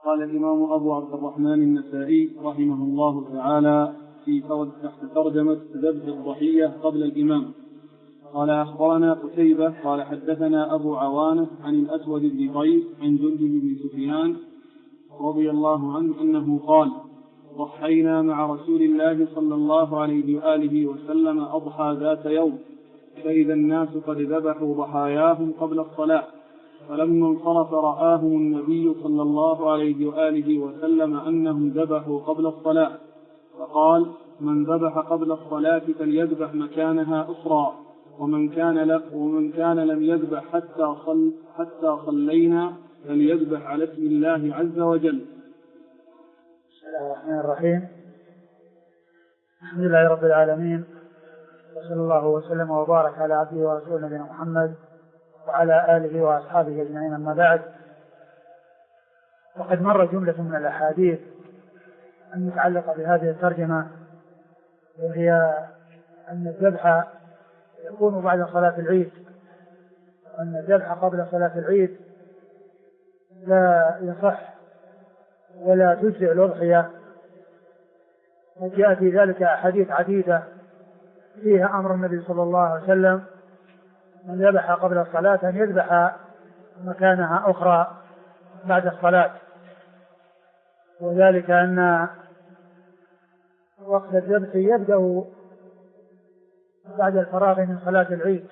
قال الإمام أبو عبد الرحمن النسائي رحمه الله تعالى في تحت ترجمة ذبح الضحية قبل الإمام. قال أخبرنا قتيبة قال حدثنا أبو عوانة عن الأسود بن قيس عن جندب بن سفيان رضي الله عنه أنه قال: ضحينا مع رسول الله صلى الله عليه وآله وسلم أضحى ذات يوم، فإذا الناس قد ذبحوا ضحاياهم قبل الصلاة، فلما انصرف رآهم النبي صلى الله عليه وآله وسلم أنهم ذبحوا قبل الصلاة، فقال: من ذبح قبل الصلاة فليذبح مكانها أخرى، ومن كان لم يذبح حتى صلينا فليذبح على اسم الله عز وجل. بسم الله الرحمن الرحيم. الحمد لله رب العالمين، وصلى الله وسلم وبارك على عبده ورسوله نبينا محمد وعلى آله وأصحابه أجمعين، أما بعد. وقد مر جملة من الأحاديث المتعلقة بهذه الترجمة، وهي أن الذبح يكون بعد صلاة العيد، وأن الذبح قبل صلاة العيد لا يصح ولا تجزئ الأضحية، وجاء في ذلك أحاديث عديدة فيها أمر النبي صلى الله عليه وسلم من ذبح قبل الصلاة أن يذبح مكانها أخرى بعد الصلاة، وذلك أن وقت الذبح يبدأ بعد الفراغ من صلاة العيد.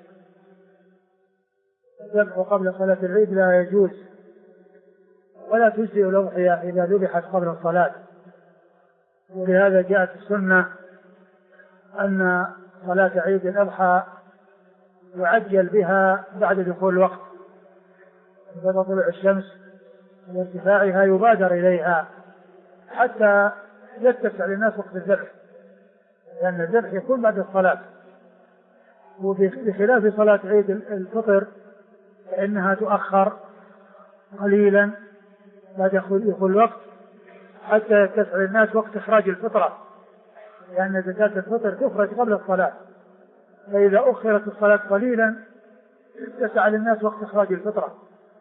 الذبح قبل صلاة العيد لا يجوز، ولا تجزئ الأضحية إذا ذبحت قبل الصلاة، ولهذا جاءت السنة أن صلاة عيد الأضحى يعجل بها بعد دخول الوقت، بعد طلوع الشمس وارتفاعها يبادر إليها حتى يتسع للناس وقت الذبح، لأن الذبح يكون بعد الصلاة. وبخلاف صلاة عيد الفطر فإنها تؤخر قليلا بعد دخول الوقت حتى يتسع للناس وقت إخراج الفطرة، لأن زكاة الفطر تخرج قبل الصلاة، فإذا أخرت الصلاة قليلا اتسع للناس وقت إخراج الفطرة.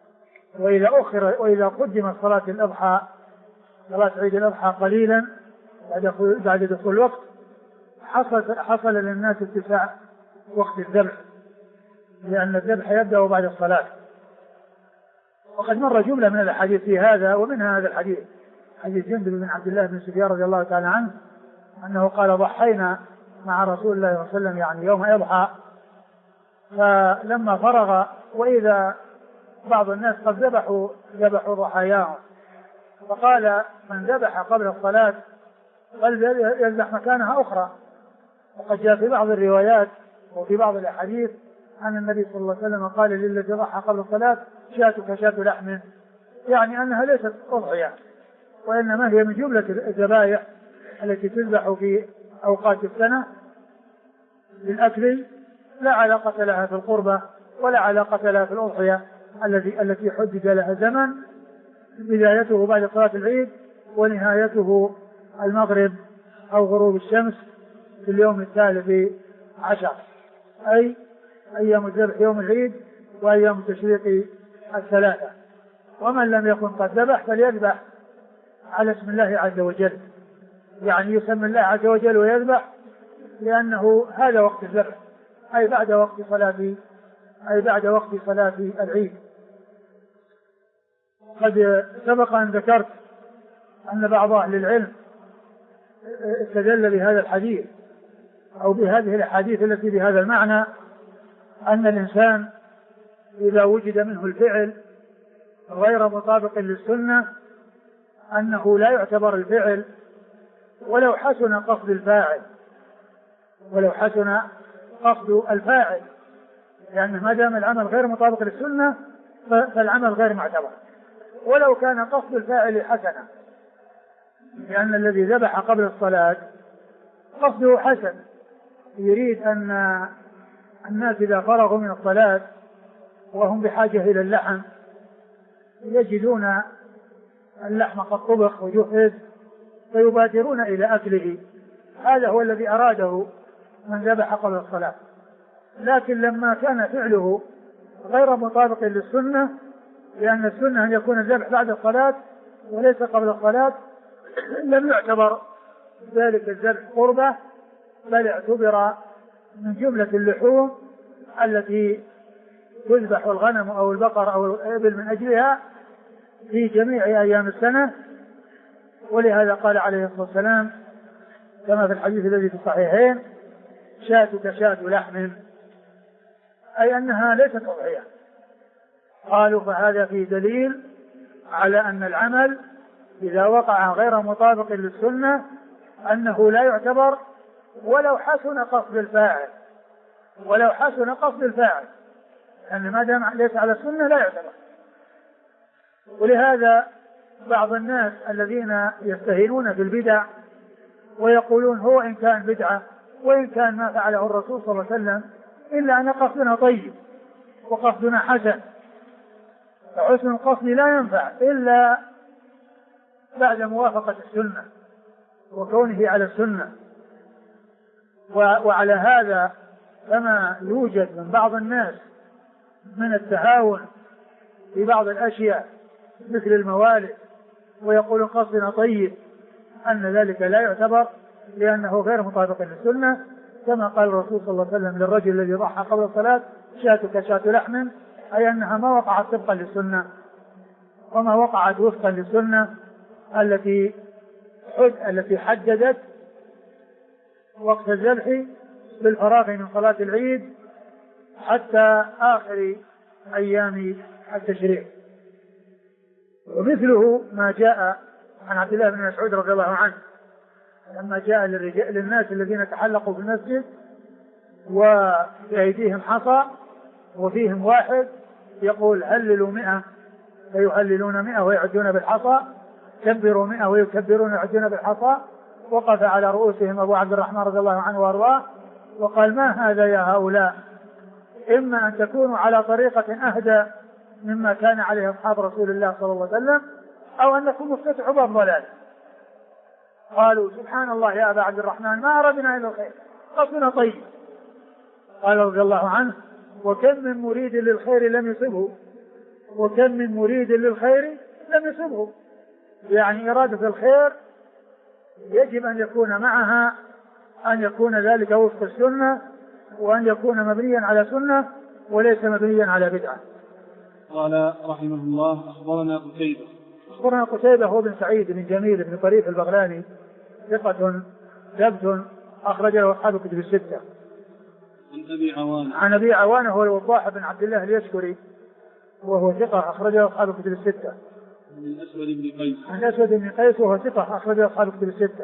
وإذا قدمت صلاة الأضحى، صلاة عيد الأضحى قليلا بعد دخول الوقت، حصل للناس اتساع وقت الذبح، لأن الذبح يبدأ بعد الصلاة. وقد مر جملة من الأحاديث في هذا، ومنها هذا الحديث، حديث جندب بن عبد الله بن سفيان رضي الله تعالى عنه أنه قال: ضحينا مع رسول الله صلى الله عليه وسلم، يعني يوم يضحى، فلما فرغ وإذا بعض الناس قد ذبحوا ضحاياهم، فقال: من ذبح قبل الصلاة فليذبح مكانها أخرى. وقد جاء في بعض الروايات وفي بعض الأحاديث أن النبي صلى الله عليه وسلم قال للذي ضحى قبل الصلاة: شاتك شات لحم، يعني أنها ليست أضحية، وإنما هي من جملة الذبائح التي تذبح في أوقات السنة للأكل، لا علاقة لها في القربة ولا علاقة لها في الأضحية التي حدد لها زمن، بدايته بعد صلاة العيد ونهايته المغرب أو غروب الشمس في اليوم الثالث عشر، أي أيام الذبح يوم العيد وأيام التشريق الثلاثة. ومن لم يكن قد ذبح فليذبح على اسم الله عز وجل، يعني يسمي الله عز وجل ويذبح، لأنه هذا وقت الذبح، أي بعد وقت صلاة العيد. قد سبق أن ذكرت أن بعض أهل العلم استدل بهذا الحديث أو بهذه الأحاديث التي بهذا المعنى أن الإنسان إذا وجد منه الفعل غير مطابق للسنة أنه لا يعتبر الفعل ولو حسن قصد الفاعل، لأن ما دام العمل غير مطابق للسنة فالعمل غير معتبر، ولو كان قصد الفاعل حسنا، لأن الذي ذبح قبل الصلاة قصده حسن، يريد أن الناس إذا فرغوا من الصلاة وهم بحاجة إلى اللحم يجدون اللحم قد طبخ وجهز فيبادرون إلى أكله، هذا هو الذي أراده من ذبح قبل الصلاة. لكن لما كان فعله غير مطابق للسنة، لأن السنة أن يكون الذبح بعد الصلاة، وليس قبل الصلاة لم يعتبر ذلك الذبح قربة، بل اعتبر من جملة اللحوم التي تذبح الغنم أو البقر أو الإبل من أجلها في جميع أيام السنة. ولهذا قال عليه الصلاة والسلام كما في الحديث الذي في الصحيحين: شاتك شاة لحم، أي أنها ليست أضحية. قالوا فهذا فيه دليل على أن العمل إذا وقع غير مطابق للسنة أنه لا يعتبر ولو حسن قصد الفاعل، أن ما دام ليس على السنة لا يعتبر. ولهذا بعض الناس الذين يستهينون في البدع ويقولون هو إن كان بدعة وإن كان ما فعله الرسول صلى الله عليه وسلم إلا أن قصدنا طيب وقصدنا حسن، فحسن القصد لا ينفع إلا بعد موافقة السنة وكونه على السنة. وعلى هذا كما يوجد من بعض الناس من التهاون في بعض الأشياء مثل الموالد ويقول قصدنا طيب، أن ذلك لا يعتبر لأنه غير مطابق للسنة، كما قال الرسول صلى الله عليه وسلم للرجل الذي ضحى قبل الصلاة: شاتك شاة لحم، أي أنها ما وقعت طبقا للسنة وما وقعت وفقا للسنة التي حددت وقت الذبح بالفراغ من صلاة العيد حتى آخر أيام التشريع. ومثله ما جاء عن عبد الله بن مسعود رضي الله عنه لما جاء للناس الذين تحلقوا في المسجد وبأيديهم حصى وفيهم واحد يقول هللوا 100 فيهللون 100 ويعدون بالحصى، كبروا 100 ويكبرون ويعدون بالحصى. وقف على رؤوسهم أبو عبد الرحمن رضي الله عنه وأرضاه وقال: ما هذا يا هؤلاء؟ إما أن تكونوا على طريقة أهدى مما كان عليه أصحاب رسول الله صلى الله عليه وسلم، أو أنكم مفتتحوا باب ضلال. قالوا: سبحان الله يا أبا عبد الرحمن، ما أردنا إلا الخير، قصدنا طيب. قال رضي الله عنه: وكم من مريد للخير لم يصبه، يعني إرادة الخير يجب أن يكون معها أن يكون ذلك وفق السنة وأن يكون مبنيا على سنة وليس مبنيا على بدعة. قال رحمه الله: أخبرنا قتيبة هو بن سعيد بن جميل بن طريف البغلاني، ثقة ثبت أخرجه أصحاب الكتب الستة. عن أبي عوانة هو الوضاح بن عبد الله اليشكري وهو ثقة أخرجه أصحاب الكتب الستة. عن الأسود بن قيس وهو ثقة أخرجه أصحاب الكتب الستة.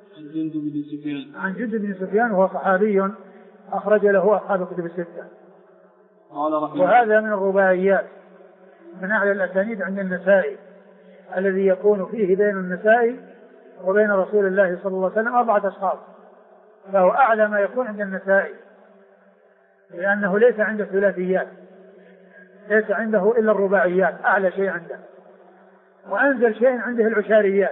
عن جند بن سفيان وهو صحابي أخرج له أصحاب الكتب الستة. وهذا من الرباعيات من أعلى الأسانيد عند النسائي، الذي يكون فيه بين النسائي وبين رسول الله صلى الله عليه وسلم 4 أشخاص، فهو أعلى ما يكون عند النسائي لأنه ليس عنده ثلاثيات، ليس عنده إلا الرباعيات، أعلى شيء عنده. وأنزل شيء عنده العشاريات،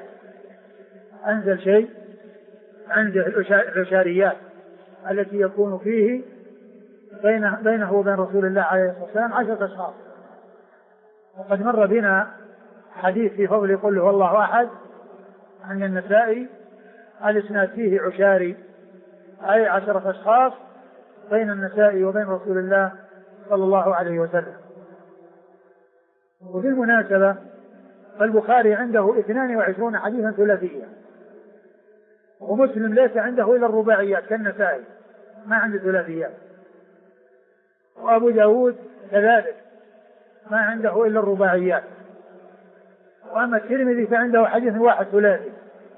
العشاريات التي يكون فيه بينه وبين رسول الله عليه الصلاة والسلام 10 أشخاص. وقد مر بنا حديث في فضل قل هو الله أحد عن النسائي، الإسناد فيه عشاري، أي 10 أشخاص بين النسائي وبين رسول الله صلى الله عليه وسلم. وبالمناسبة فالبخاري عنده 22 حديثا ثلاثيا، ومسلم ليس عنده إلا الرباعيات كالنسائي، ما عنده ثلاثيات. وأبو داود كذلك ما عنده إلا الرباعيات. وأما الترمذي فعنده حديث واحد ثلاثي.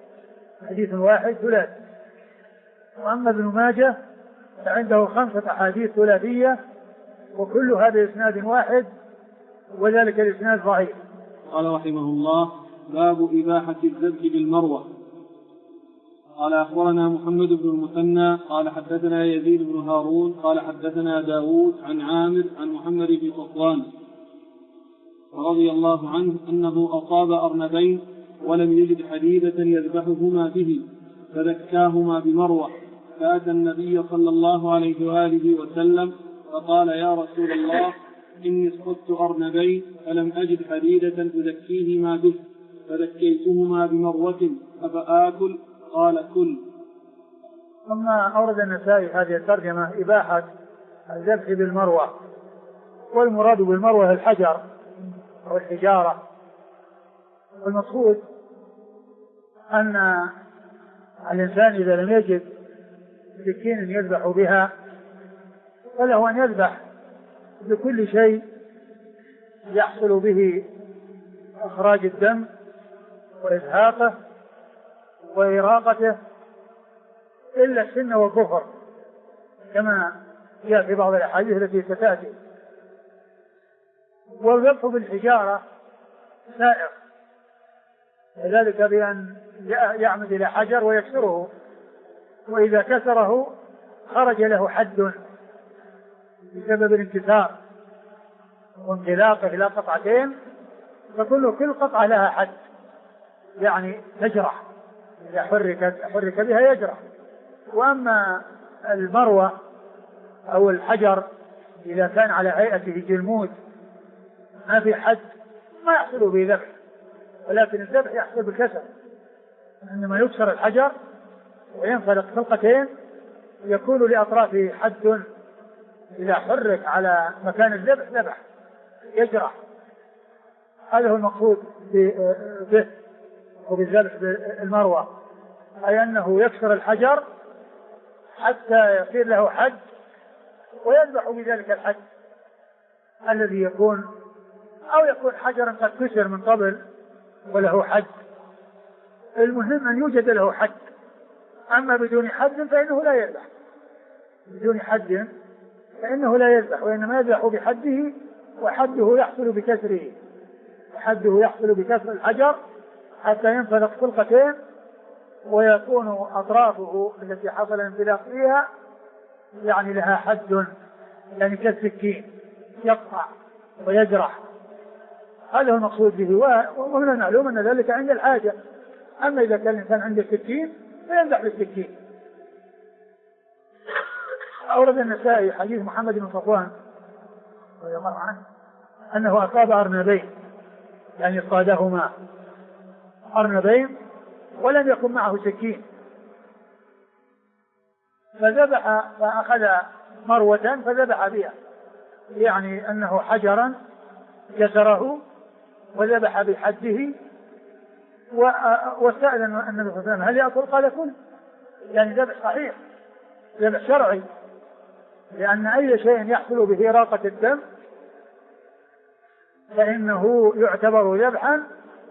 وأما ابن ماجه فعنده 5 أحاديث ثلاثية وكلها بإسناد واحد، وذلك الإسناد ضعيف. قال رحمه الله: باب إباحة الذبح بالمروة. قال أخبرنا محمد بن المثنى قال حدثنا يزيد بن هارون قال حدثنا داود عن عامر عن محمد بن صفوان رضي الله عنه أنه أصاب أرنبين ولم يجد حديدة يذبحهما به فذكاهما بمروة، فأتى النبي صلى الله عليه وآله وسلم فقال: يا رسول الله، إني اصطدت أرنبين فلم أجد حديدة أذكيهما به، فذكيتهما بمرة أفآكل؟ قال كل. ثم أورد النسائي هذه الترجمة إباحة الذبح بالمروة، والمراد بالمروة الحجر أو الحجارة، والمقصود أن الإنسان إذا لم يجد سكين يذبح بها فله أن يذبح بكل شيء يحصل به إخراج الدم وإزهاقه وإراقته إلا السن والظفر، كما جاء في بعض الأحاديث التي ستأتي. والذبح بالحجارة سائغ، وذلك بأن يعمد إلى حجر ويكسره، وإذا كسره خرج له حد بسبب الانكسار وانطلاقه إلى قطعتين، فكل قطعة لها حد، يعني تجرح، إذا حرك بها يجرح. وأما المروة أو الحجر إذا كان على هيئته جلمود ما في حد ما يحصل به ذبح، ولكن الذبح يحصل بالكسر، عندما يكسر الحجر وينفلق خلقتين يكون لأطرافه حد، إذا حرك على مكان الذبح ذبح يجرح. هذا هو المقصود به وبالذبح بالمروة، أي أنه يكسر الحجر حتى يصير له حد ويذبح بذلك الحد الذي يكون، أو يكون حجرا قد كسر من قبل وله حد. المهم أن يوجد له حد، أما بدون حد فإنه لا يذبح، بدون حد فإنه لا يذبح، وإنما يذبح بحده، وحده يحصل بكسره، وحده يحصل بكسر الحجر حتى ينفلق خلقتين ويكون أطرافه التي حصل انفلاق فيها يعني لها حد، يعني كالسكين يقطع ويجرح. هذا هو المقصود به، ومن المعلوم أن ذلك عند الحاجة. أما إذا كان الإنسان عنده سكين فيذبح بالسكين. أورد النسائي حديث محمد بن صفوان رضي الله عنه أنه أصاب أرنبين، يعني اصطادهما أرنبين ولم يكن معه سكين، فذبح، فأخذ مروة فذبح بها، يعني أنه حجرا كسره وذبح بحده. وسأل النبي صلى الله عليه وسلم هل يأكل؟ قال كل، يعني ذبح صحيح، ذبح شرعي، لأن أي شيء يحصل به إراقة الدم فإنه يعتبر ذبحا،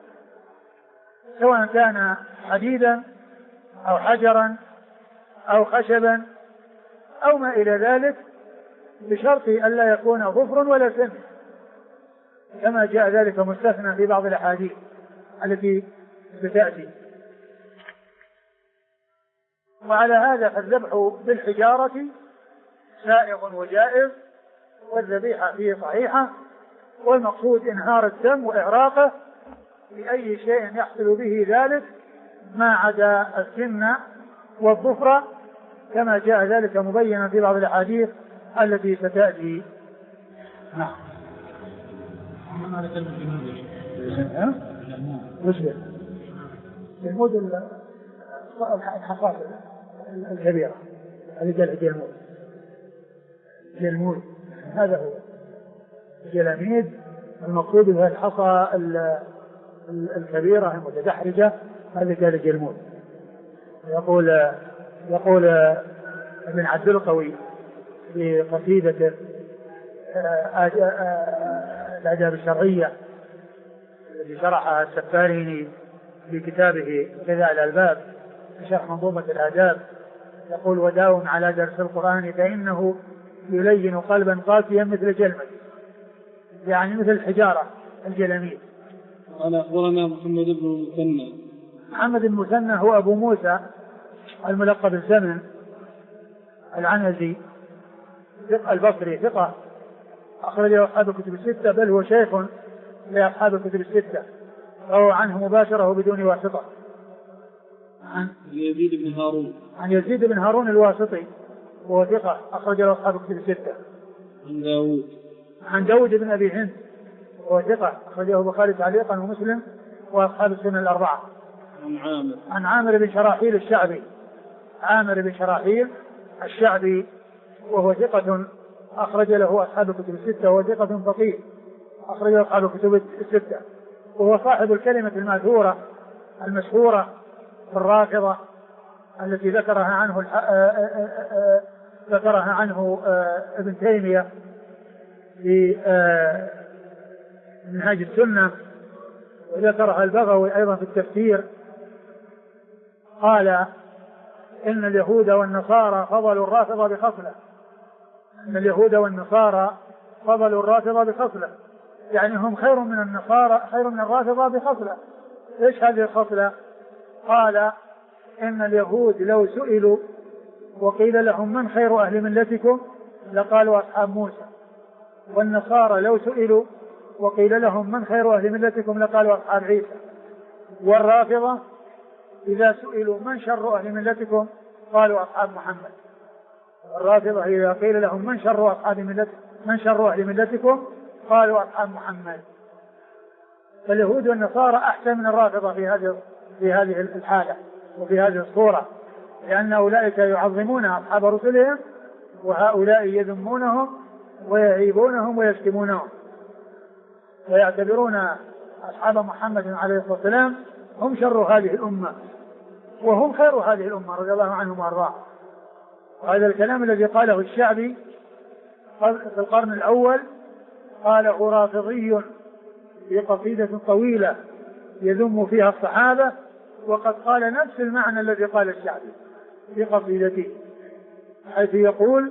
سواء كان حديدا أو حجرا أو خشبا أو ما إلى ذلك، بشرط أن لا يكون ظفر ولا سن، كما جاء ذلك مستثنى في بعض الأحاديث التي بتأتي. وعلى هذا فالذبح بالحجارة سائغ وجائز، والذبيحة فيه صحيحة، والمقصود إنهار الدم وإعراقه بأي شيء يحصل به ذلك ما عدا السن والظفر، كما جاء ذلك مبينا في بعض الأحاديث التي ستأتي. نعم. المود الحصاة الكبيرة اللي قال الجلمود، الجلمود هذا هو الجلاميد، المقصود بها الحصى الكبيرة المتدحرجة، هذا قال الجلمود. يقول ابن عبد القوي في قصيدته الآداب الشرعية التي شرحها السفاريني في كتابه كذا الألباب شرح منظومة الآداب، يقول وداو على درس القرآن فإنه يلين قلبا قاسيا مثل جلمد، يعني مثل الحجارة الجلميد. قال أخبرنا محمد بن المثنى. محمد بن المثنى هو أبو موسى الملقب بالزمن العنزي البصري، ثقة أخرجه أصحاب الكتب الستة، بل هو شيخ لأصحاب الكتب الستة، وهو عنه مباشرة بدون واسطة. عن يزيد بن هارون. عن يزيد بن هارون الواسطي وهو ثقة أخرجه أصحاب الكتب الستة. عن داود بن أبي هند وهو ثقة أخرجه البخاري تعليقا ومسلم وأصحاب السنة الأربعة. عن عامر بن شراحيل الشعبي. عامر بن شراحيل الشعبي وهو ثقة أخرج له أصحاب الكتب الستة، وهو ثقة فقيه أخرج له أصحاب الكتب الستة، وهو صاحب الكلمة الماثورة المشهورة في الرافضة التي ذكرها عنه ابن تيمية في منهاج السنة، وذكرها البغوي أيضا في التفسير. قال إن اليهود والنصارى فضلوا الرافضة بخصلة. إن اليهود والنصارى فضلوا الرافضة بخصلة، يعني هم خير من النصارى، خير من الرافضة بخصلة. إيش هذه الخصلة؟ قال إن اليهود لو سئلوا وقيل لهم من خير أهل ملتكم لقالوا أصحاب موسى، والنصارى لو سئلوا وقيل لهم من خير أهل ملتكم لقالوا أصحاب عيسى، والرافضة إذا سئلوا من شر أهل ملتكم قالوا أصحاب محمد. الرافضة إذا قيل لهم من شر أهل ملتكم قالوا أصحاب محمد. فاليهود والنصارى أحسن من الرافضة في هذه الحالة وفي هذه الصورة، لأن أولئك يعظمون أصحاب رسلهم وهؤلاء يذمونهم ويعيبونهم ويشتمونهم، ويعتبرون أصحاب محمد عليه الصلاة والسلام هم شر هذه الأمة وهم خير هذه الأمة رضي الله عنهم وأرضاهم. وهذا الكلام الذي قاله الشعبي في القرن الأول قاله رافضي في قصيدة طويلة يذم فيها الصحابة، وقد قال نفس المعنى الذي قال الشعبي في قصيدته، حيث يقول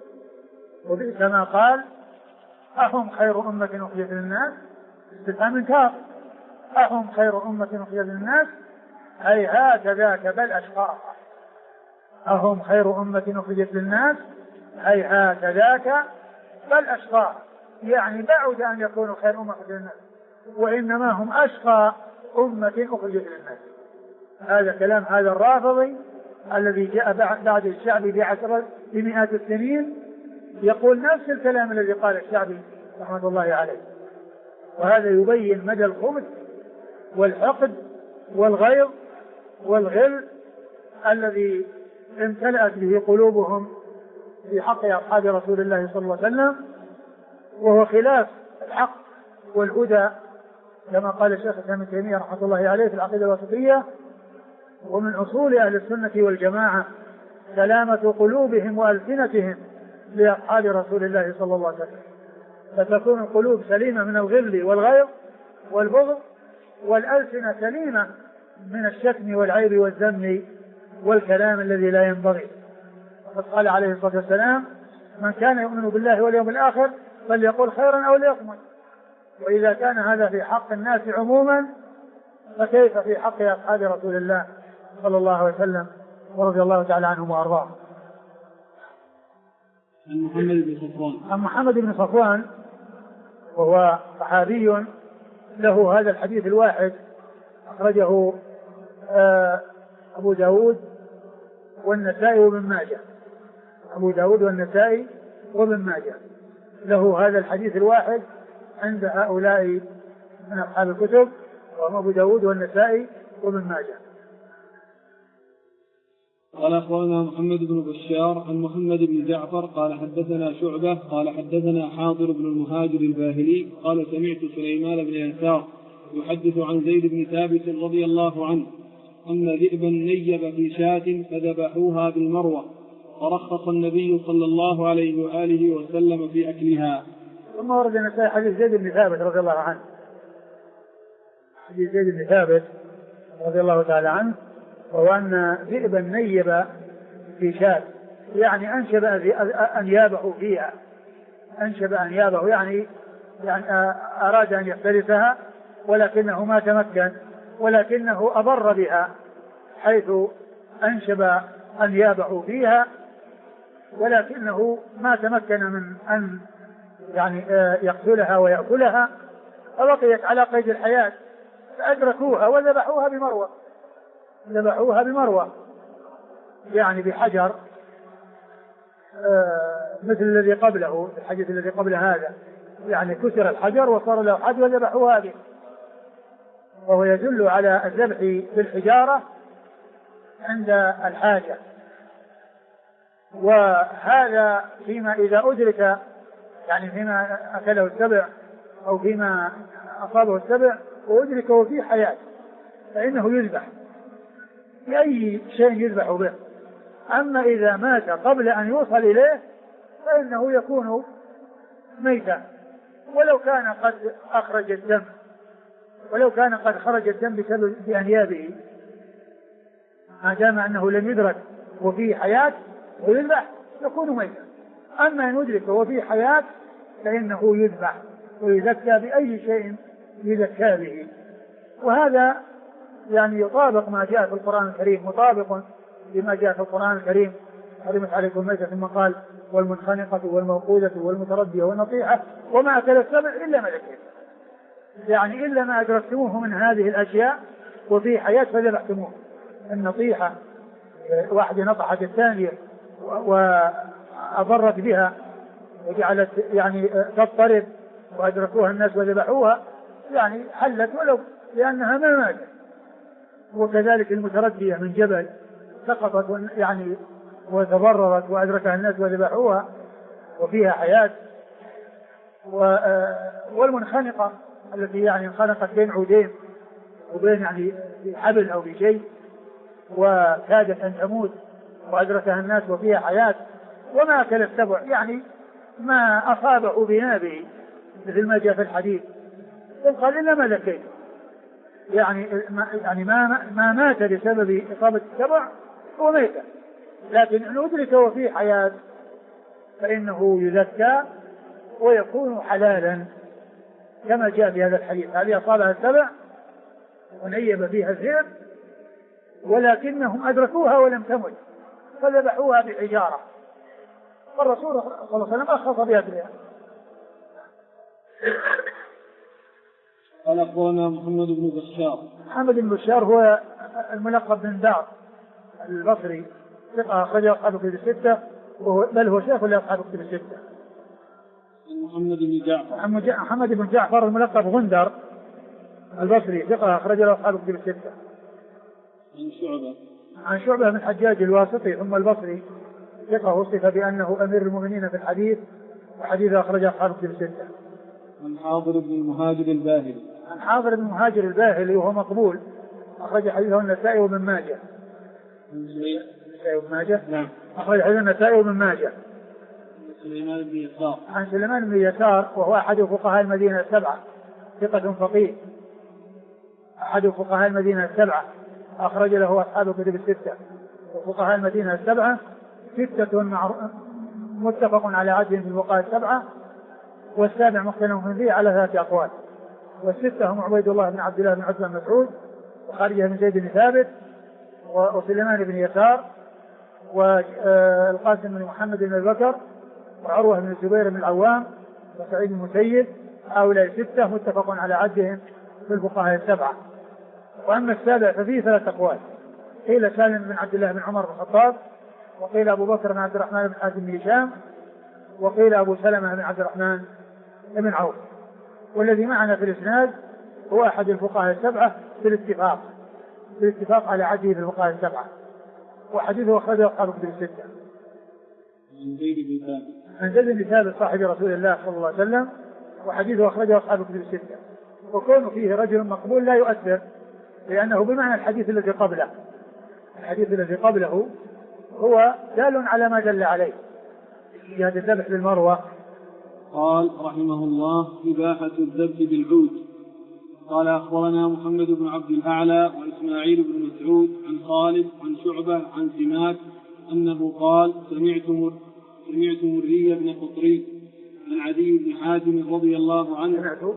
كما قال أهم خير أمة أخرجت للناس، استفهام إنكار، أهم خير أمة أخرجت للناس هيهات ذاك بل أشقاها. أهم خير أمة أخرجت للناس هيهات ذاك بل أشقاها، يعني بعد أن يكونوا خير أمة أخرجت للناس، وإنما هم أشقى أمة أخرجت للناس. هذا كلام هذا الرافضي الذي جاء بعد الشعبي بمئات السنين، يقول نفس الكلام الذي قال الشعبي رحمة الله عليه. وهذا يبين مدى الخبث والحقد والغيظ والغل الذي امتلأت به قلوبهم في حق أصحاب رسول الله صلى الله عليه وسلم، وهو خلاف الحق والهدى كما قال الشيخ ابن تيمية رحمة الله عليه في العقيدة الواسطية. ومن أصول أهل السنة والجماعة سلامة قلوبهم وألسنتهم لأصحاب رسول الله صلى الله عليه وسلم، فتكون القلوب سليمة من الغل والغيظ والبغض، والألسنة سليمة من الشتم والعيب والذم والكلام الذي لا ينبغي. وقد قال عليه الصلاة والسلام من كان يؤمن بالله واليوم الآخر فليقول خيرا أو ليصمت. وإذا كان هذا في حق الناس عموما فكيف في حق أصحاب رسول الله صلى الله عليه وسلم ورضي الله تعالى عنهم وأرضاهم. عن محمد بن صفوان وهو صحابي له هذا الحديث الواحد أخرجه أبو داود والنسائي وابن ماجه. أبو داود والنسائي وابن ماجه له هذا الحديث الواحد عند هؤلاء من أصحاب الكتب، وهم أبو داود والنسائي وابن ماجه. قال أخبرنا محمد بن بشار عن محمد بن جعفر قال حدثنا شعبة قال حدثنا حاضر بن المهاجر الباهلي قال سمعت سليمان بن يسار يحدث عن زيد بن ثابت رضي الله عنه أن ذئبا نيب في شاة فذبحوها بالمروة فرخص النبي صلى الله عليه وآله وسلم في أكلها. ثم ورد النسائي حديث زيد بن ثابت رضي الله عنه، حديث زيد بن ثابت رضي الله تعالى عنه، وهو أن ذئبا نيب في شاة، يعني أنشب أنيابه فيها، أنشب أنيابه يعني أراد أن يفترسها ولكنه ما تمكن، ولكنه أضر بها حيث أنشب أنيابه فيها، ولكنه ما تمكن من أن يعني يقتلها ويأكلها، فبقيت على قيد الحياة، فأدركوها وذبحوها بمروة، ذبحوها بمروة يعني بحجر مثل الذي قبله، الحديث الذي قبل هذا، يعني كسر الحجر وصار له حد وذبحوها به. وهو يدل على الذبح بالحجارة عند الحاجة. وهذا فيما إذا أدرك، يعني فيما أكله السبع أو فيما أصابه السبع وأدركه في حياة فإنه يذبح بأي شيء يذبح به. أما إذا مات قبل أن يوصل إليه فإنه يكون ميتا، ولو كان قد أخرج الدم، ولو كان قد خرج الدم بسبب بأنيابه، ما دام أنه لم يدرك وفيه حياة ويذبح يكون ميتا. أما أن يدرك وفيه حياة فإنه يذبح ويزكى بأي شيء يزكى به. وهذا يعني يطابق ما جاء في القرآن الكريم، مطابق لما جاء في القرآن الكريم: حرمت عليكم الميتة، ثم قال: والمنخنقة والموقوذة والمتردية والنطيحة وما أكل السبع إلا ما ذكيتم، يعني إلا ما أدركتموه من هذه الأشياء وفي حياة فذبحتموه. النطيحة واحدة نطحت الثانية وأضرت بها وجعلت يعني تضطرب وأدركوها الناس وذبحوها، يعني حلت ولو لأنها ما ماتت. وكذلك المتردية من جبل سقطت يعني وتضررت وأدركها الناس وذبحوها وفيها حياة. والمنخنقة التي يعني انخنقت بين عودين وبين يعني حبل أو بشيء وكادت أن تموت وأدركها الناس وفيها حياة. وما أكل السبع يعني ما أصابه بنابه، مثل ما جاء في الحديث قال: إلا ما ذكيت، يعني ما مات بسبب إصابة السبع هو ميت، لكن إن أدرك وفيه حياة فإنه يزكى ويكون حلالا، كما جاء في هذا الحديث: هذه أصابها السبع ونيب فيها الذئب ولكنهم أدركوها ولم تمت فذبحوها بحجارة، فالرسول صلى الله عليه وسلم أخص بأكلها. قال أخبرنا محمد بن بشار. محمد بن بشار هو الملقب بن دار البصري، ثقة أخرجه أصحاب الكتب الستة، بل هو شيخ لأصحاب الكتب الستة. محمد بن جعفر. محمد بن جعفر الملقب غندر البصري، ثقة أخرجه أصحاب الكتب الستة. عن شعبة بن حجاج الواسطي ثم البصري، ثقة وصف بأنه أمير المؤمنين في الحديث، وحديث أخرجه أصحاب الكتب الستة. عن حاضر بن المهاجر الباهلي. عن حاضر بن المهاجر الباهلي وهو مقبول، أخرج حديثه النسائي وابن ماجه. النسائي وابن ماجه. نعم. أخرج حديث النسائي وابن ماجه. سليمان بن يسار. عن سليمان بن يسار وهو أحد فقهاء المدينة السبعة، ثقة فقيه، أحد فقهاء المدينة السبعة، أخرج له أصحاب الكتب الستة. وفقهاء المدينة السبعة ستة متفق على عدهم في الفقهاء السبعة، والسابع مختلف فيه على 3 أقوال. والستة هم عبيد الله بن عبد الله بن عتبة بن مسعود، وخارجة بن زيد بن ثابت، وسليمان بن يسار، والقاسم بن محمد بن بكر، وعروة بن الزبير بن العوام، وسعيد بن المسيب. هؤلاء 6 متفق على عدهم في الفقهاء السبعة. وأما السابع ففيه 3 أقوال: قيل سالم بن عبد الله بن عمر بن الخطاب، وقيل أبو بكر بن عبد الرحمن بن حاتم بن هشام، وقيل أبو سلمة بن عبد الرحمن بن عوف. والذي معنا في الإسناد هو أحد الفقهاء السبعة بالاتفاق على عده في الفقهاء السبعة، وحديثه أخرجه أصحاب الكتب الستة. عن زيد بن ثابت صاحب رسول الله صلى الله عليه وسلم، وحديثه أخرجه أصحاب الكتب الستة. وكون فيه رجل مقبول لا يؤثر، لأنه بمعنى الحديث الذي قبله. الحديث الذي قبله هو دال على ما دل عليه جهة الذبح بالمروة. قال رحمه الله: إباحة الذبح بالعود. قال أخبرنا محمد بن عبد الأعلى وإسماعيل بن مسعود عن خالد عن شعبة عن سماك أنه قال: سمعت مري بن قطري عن عدي بن حاتم رضي الله عنه.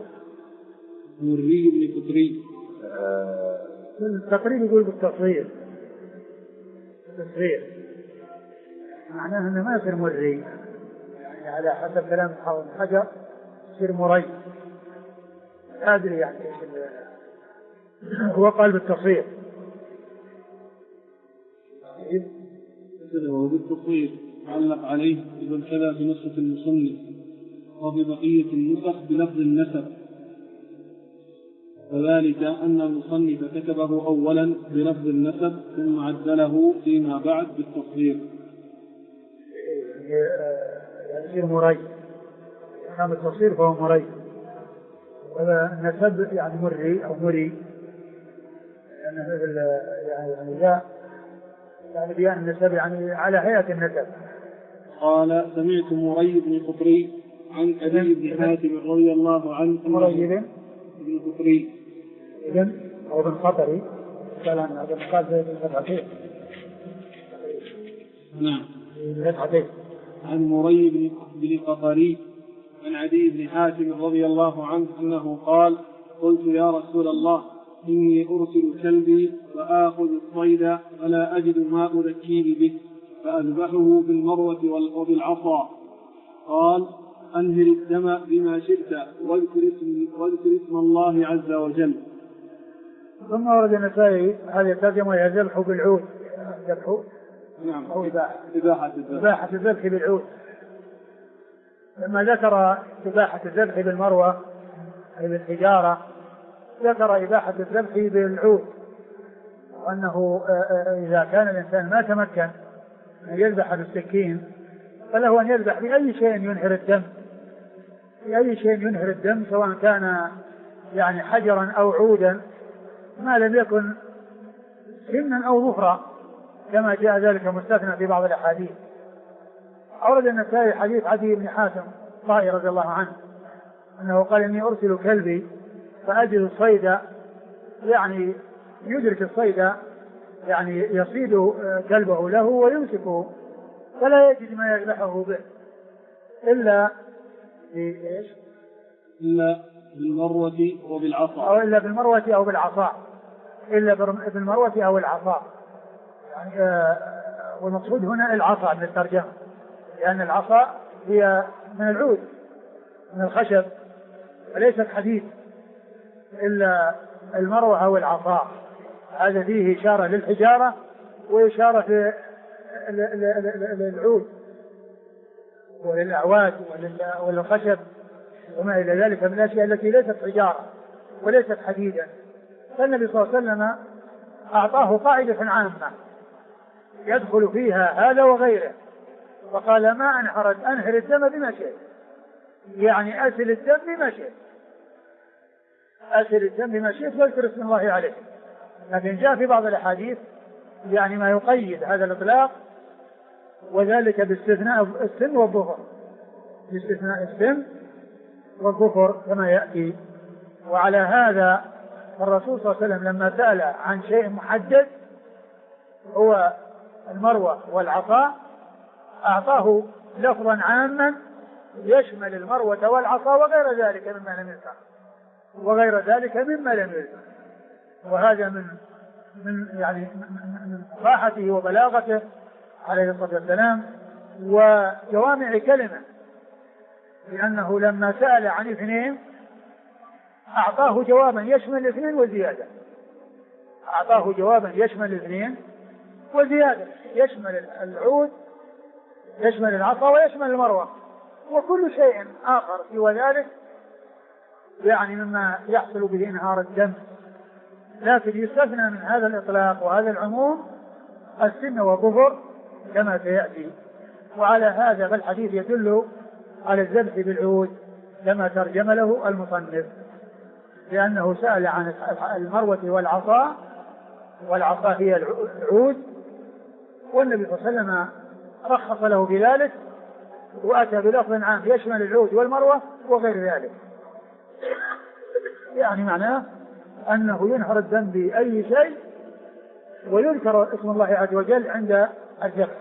مري بن قطري. التقريب يقول بالتصغير، التصغير معناه أنه ما يصير مري، يعني على حسب كلام حافظ حجر يصير مري، لا أدري يعني إيش هو قال بالتصغير. هو بالتصغير علق عليه ابن كذا في نسخة المصنف، وفي بقية النسخ بلفظ النسب. وذلك أن المصنف كتبه أولا بلفظ النسب ثم عدله فيما بعد بالتصغير. يصير مري، كان التصغير فهو مري، النسب يعني مري أو مري، يعني مثل يعني جاء يعني بيان النسب يعني على هيئة النسب. قال سمعت مري بن قطري عن أبي بن حاتم رضي الله عنه. مري بن قطري أو بن قطري قال عن هذا المقال زي بن فتحتين. نعم. فتحتين. عن مري بن قطري عن عدي بن حاتم رضي الله عنه أنه قال قلت يا رسول الله إني أرسل كلبي فآخذ الصيد فلا أجد ما أذكيه به فأذبحه بالمروة وبالعصا. قال أنهر الدم بما شئت واذكر اسم الله عز وجل. ثم ورد النسائي هذه الترجمة يذبح بالعود. نعم. أو إباحة الذبح بالعود. لما ذكر إباحة الذبح بالمروة أي بالحجارة ذكر إباحة الذبح بالعود، وأنه إذا كان الإنسان ما تمكن أن يذبح بالسكين فله أن يذبح بأي شيء ينهر الدم سواء كان يعني حجرا أو عودا ما لم يكن سنا أو ظفرا كما جاء ذلك مستثنى في بعض الأحاديث. أورد النسائي حديث عدي بن حاتم طائي رضي الله عنه أنه قال إني أرسل كلبي فأجد الصيد، يعني يدرك الصيد يعني يصيد كلبه له ويمسكه فلا يجد ما يذبحه به إلا بالمروة وبالعصا، أو إلا بالمروة أو بالعصا، إلا بالمروة أو العصا. يعني والمقصود هنا العصا من الترجمة، لأن العصا هي من العود من الخشب وليست حديد، إلا المروة أو العصا. هذا فيه إشارة للحجارة وإشارة في للعود وللأعواد وللخشب وما إلى ذلك من الأشياء التي ليست حجارة وليست حديدا. فالنبي صلى الله عليه وسلم أعطاه قاعدة عامة يدخل فيها هذا وغيره، وقال ما أنهر الدم بما شئت، يعني أسل الدم بما شئت واذكر اسم الله عليه. لكن جاء في بعض الأحاديث يعني ما يقيد هذا الإطلاق، وذلك باستثناء السن والظفر كما يأتي. وعلى هذا الرسول صلى الله عليه وسلم لما سأل عن شيء محدد هو المروة والعصا أعطاه لفظا عاما يشمل المروة والعصا وغير ذلك مما لم يذكر. وهذا من فصاحته وبلاغته عليه الصلاة والسلام وجوامع كلمة، لأنه لما سأل عن اثنين أعطاه جوابا يشمل الاثنين وزيادة، يشمل العود يشمل العصا ويشمل المروة وكل شيء آخر سوى ذلك يعني مما يحصل به انهار الدم. لكن يستثنى من هذا الإطلاق وهذا العموم السن والظفر كما سيأتي. وعلى هذا فالحديث يدل على الذبح بالعود كما ترجم له المصنف، لأنه سأل عن المروة والعصا هي العود، والنبي صلى الله عليه وسلم رخص له في ذلك وأتى بلفظ عام يشمل العود والمروة وغير ذلك، يعني معناه أنه ينهر الدم بأي شيء ويذكر اسم الله عز وجل عند الذبح.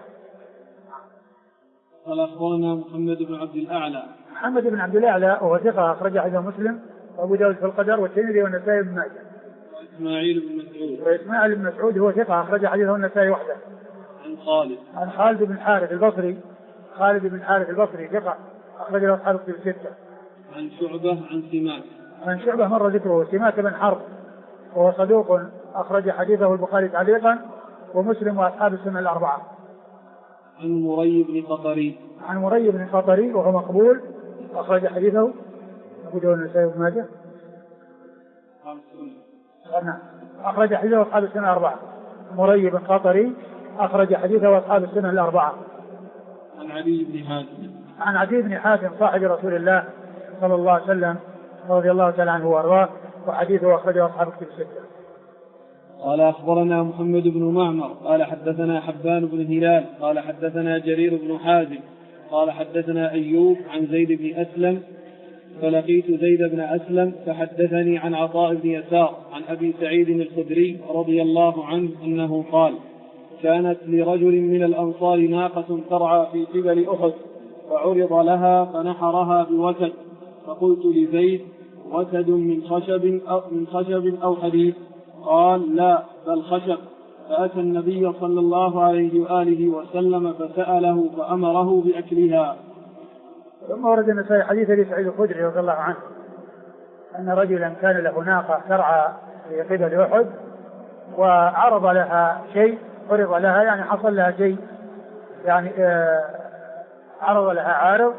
قال أخبرنا محمد بن عبد الأعلى وهو ثقة أخرج حديثه مسلم وأبو داود في القدر والترمذي والنسائي بن ماجه. وإسماعيل بن مسعود هو ثقة أخرج حديثه النسائي وحده. عن خالد بن حارث البصري ثقة أخرج له أصحاب الكتب الستة. عن شعبة مر ذكره. سماك بن حرب وهو صدوق أخرج حديثه البخاري تعليقا ومسلم وأصحاب السنة الأربعة. عن مري بن قطري وهو مقبول أخرج حديثه أبو داود والنسائي بن ماجه. نعم. أخرج حديثه أصحاب السنة الأربعة. مري بن قطري أخرج حديثه أصحاب السنة الأربعة. عن عدي بن حاتم. عن عدي بن حاتم صاحب رسول الله صلى الله عليه وسلم رضي الله تعالى عنه وأرضاه، وحديثه أخرجه أصحاب الكتب الستة. قال أخبرنا محمد بن معمر قال حدثنا حبان بن هلال قال حدثنا جرير بن حازم قال حدثنا أيوب عن زيد بن أسلم فلقيت زيد بن أسلم فحدثني عن عطاء بن يسار عن أبي سعيد الخدري رضي الله عنه أنه قال: كانت لرجل من الأنصار ناقة ترعى في قبل أحد فعرض لها فنحرها بوتد، فقلت لزيد: وتد من خشب أو حديد؟ قال: لا، بل خشب. فأتى النبي صلى الله عليه وآله وسلم فسأله فأمره بأكلها. ثم ورد النسائي حديث أبي سعيد الخدري رضي الله عنه أن رجلا كان له ناقة ترعى في قبل أحد وعرض لها شيء، عرض لها يعني حصل لها شيء، يعني عرض لها عارض،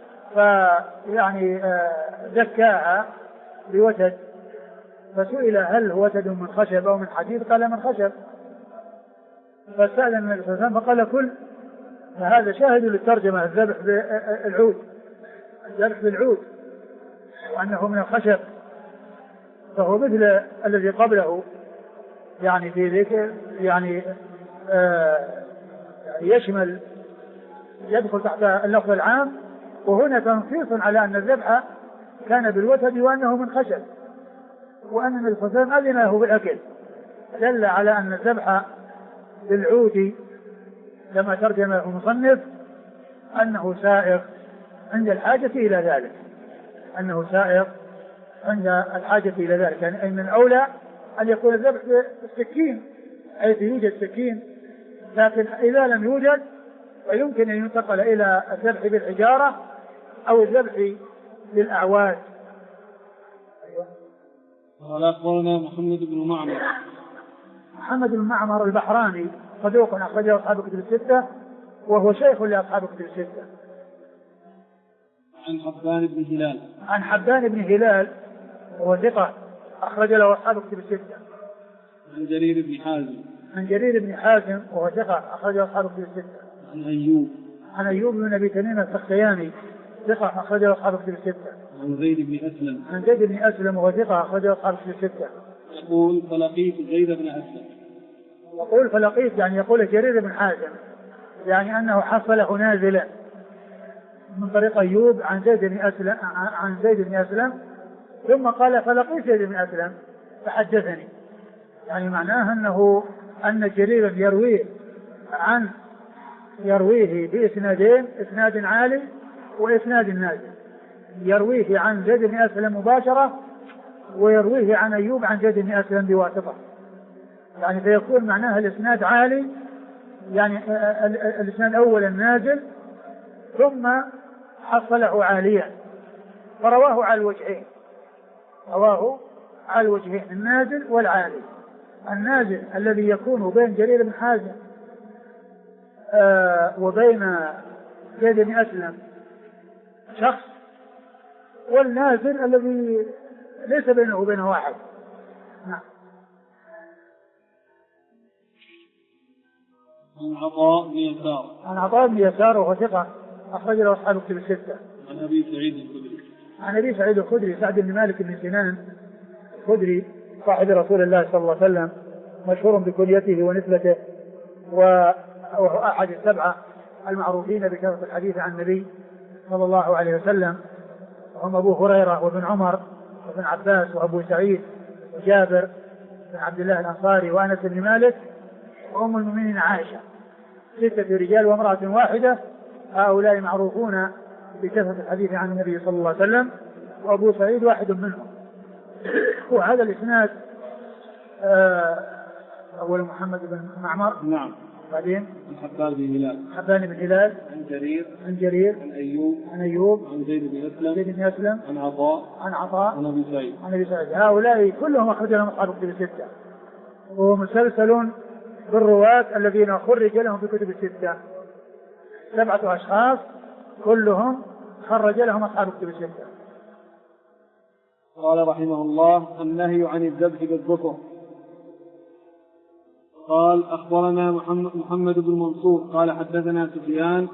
فيعني زكاها بوتد، فسئل: هل هو وتد من خشب أو من حديد؟ قال: من خشب. فسأل النبي صلى الله عليه وسلم فقال: كل. فهذا شاهد للترجمة، الذبح بالعود، الذبح بالعود، وأنه من الخشب، فهو مثل الذي قبله، يعني في ذلك يعني يشمل، يدخل تحت اللفظ العام، وهنا تنصيص على أن الذبح كان بالوتد وأنه من خشب، وأن النبي صلى الله عليه وسلم أذن له بالأكل، دل على أن الذبح بالعود كما ترجمه المصنف أنه سائغ عند الحاجة إلى ذلك، أنه سائغ عند الحاجة إلى ذلك، يعني أن الأولى أن يكون الذبح بالسكين حيث يوجد سكين، لكن إذا لم يوجد فيمكن أن ينتقل إلى الذبح بالحجارة أو الذبح بالأعواد. قال أخبرنا محمد بن معمر. محمد بن معمر البحراني صدوق أخرجه أصحاب الكتب الستة، وهو شيخ لأصحاب الكتب الستة. عن حبان بن هلال. عن حبان بن هلال وهو ثقة أخرج له أصحاب الكتب الستة. عن جرير بن حازم. عن جرير بن حازم وهو ثقة أخرج له أصحاب الكتب الستة. عن أيوب. عن أيوب بن أبي تميم السختياني ثقة أخرج له أصحاب الكتب الستة. عن زيد بن أسلم. عن زيد بن أسلم وهو ثقة أخرج له أصحاب الكتب الستة. يقول: فلقيت زيد بن أسلم. يقول فلقيت يعني يقول جرير بن حازم، يعني أنه حصله نازلا من طريق أيوب عن زيد بن أسلم، عن زيد بن أسلم، ثم قال: فلقيت زيد بن أسلم فحدثني، يعني معناه أن جرير يرويه بإسنادين، إسناد عالي وإسناد نازل، يرويه عن زيد بن أسلم مباشرة ويرويه عن أيوب عن زيد بن أسلم بواسطة، يعني فيكون معناها الإسناد عالي، يعني الإسناد أولا نازل ثم حصله عاليا، فرواه على الوجهين، رواه على الوجهين، النازل والعالي. النازل الذي يكون بين جرير بن حازم وبين زيد بن أسلم شخص، والنازل الذي ليس بينه وبين واحد. نعم. عن عطاء بن يسار. عن عطاء بن يسار وهو ثقة أخرج له أصحاب الكتب الستة. عن أبي سعيد الخدري. عن أبي سعيد الخدري سعد بن مالك بن سنان الخدري صاحب رسول الله صلى الله عليه وسلم، مشهور بكنيته ونسبته، وهو أحد السبعة المعروفين بكثرة الحديث عن النبي صلى الله عليه وسلم، وهم أبو هريرة وابن عمر وابن عباس وأبو سعيد وجابر بن عبد الله الأنصاري وأنس بن مالك وأم المؤمنين عائشة، 6 رجال وامرأة واحدة، هؤلاء معروفون بكثرة الحديث عن النبي صلى الله عليه وسلم، وأبو سعيد واحد منهم. وهذا الإسناد أول محمد بن معمر. نعم. بعدين حبان بن هلال. حبان بن هلال. عن جرير. عن أيوب. عن زيد بن أسلم. عن عطاء. عن أبي سعيد. هؤلاء كلهم أخرج لهم أصحاب الكتب الستة، وهو مسلسل بالرواة الذين خرج لهم في كتب الستة، 7 أشخاص كلهم خرج لهم أصحاب الكتب الستة. قال رحمه الله: النهي عن الذبح بالظفر. قال: أخبرنا محمد بن منصور قال حدثنا سفيان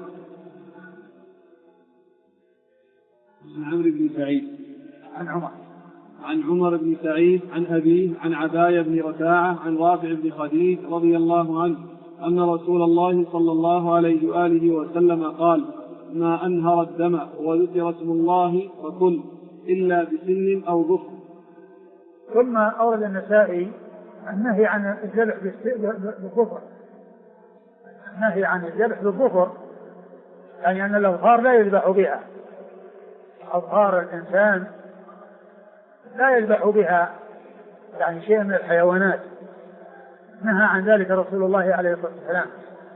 عن عمرو بن سعيد عن عمر بن سعيد عن أبيه عن عباية بن رفاعة عن رافع بن خديج رضي الله عنه أن رسول الله صلى الله عليه وآله وسلم قال: ما أنهر الدم وذكر اسم الله فكل إلا بسن أو ظفر. ثم أورد النسائي النهي عن الذبح بالظفر. النهي عن الذبح بالظفر يعني أن الأظفار لا يذبح بها، أظفار الإنسان لا يذبح بها يعني شيء من الحيوانات، نهى عن ذلك رسول الله عليه الصلاة والسلام.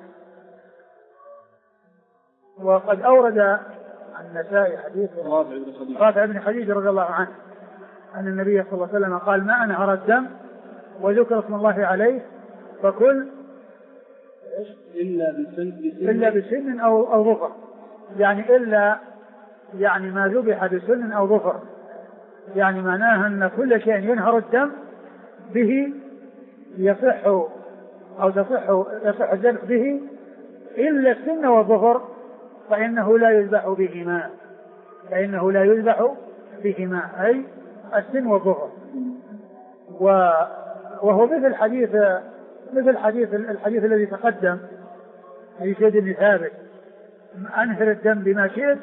وقد أورد النسائي حديث رافع بن خديج رضي الله عنه أن النبي صلى الله عليه وسلم قال: ما أنهر الدم وذكر اسم الله عليه فكل إلا بسن أو ظفر، يعني إلا يعني ما ذبح بسن أو ظفر، يعني معناها أن كل شيء ينهر الدم به يصح الذبح به إلا السن والظفر فإنه لا يذبح بهما أي السن والظفر. وهو مثل الحديث الذي تقدم في زيد بن ثابت: أنهر الدم بما شئت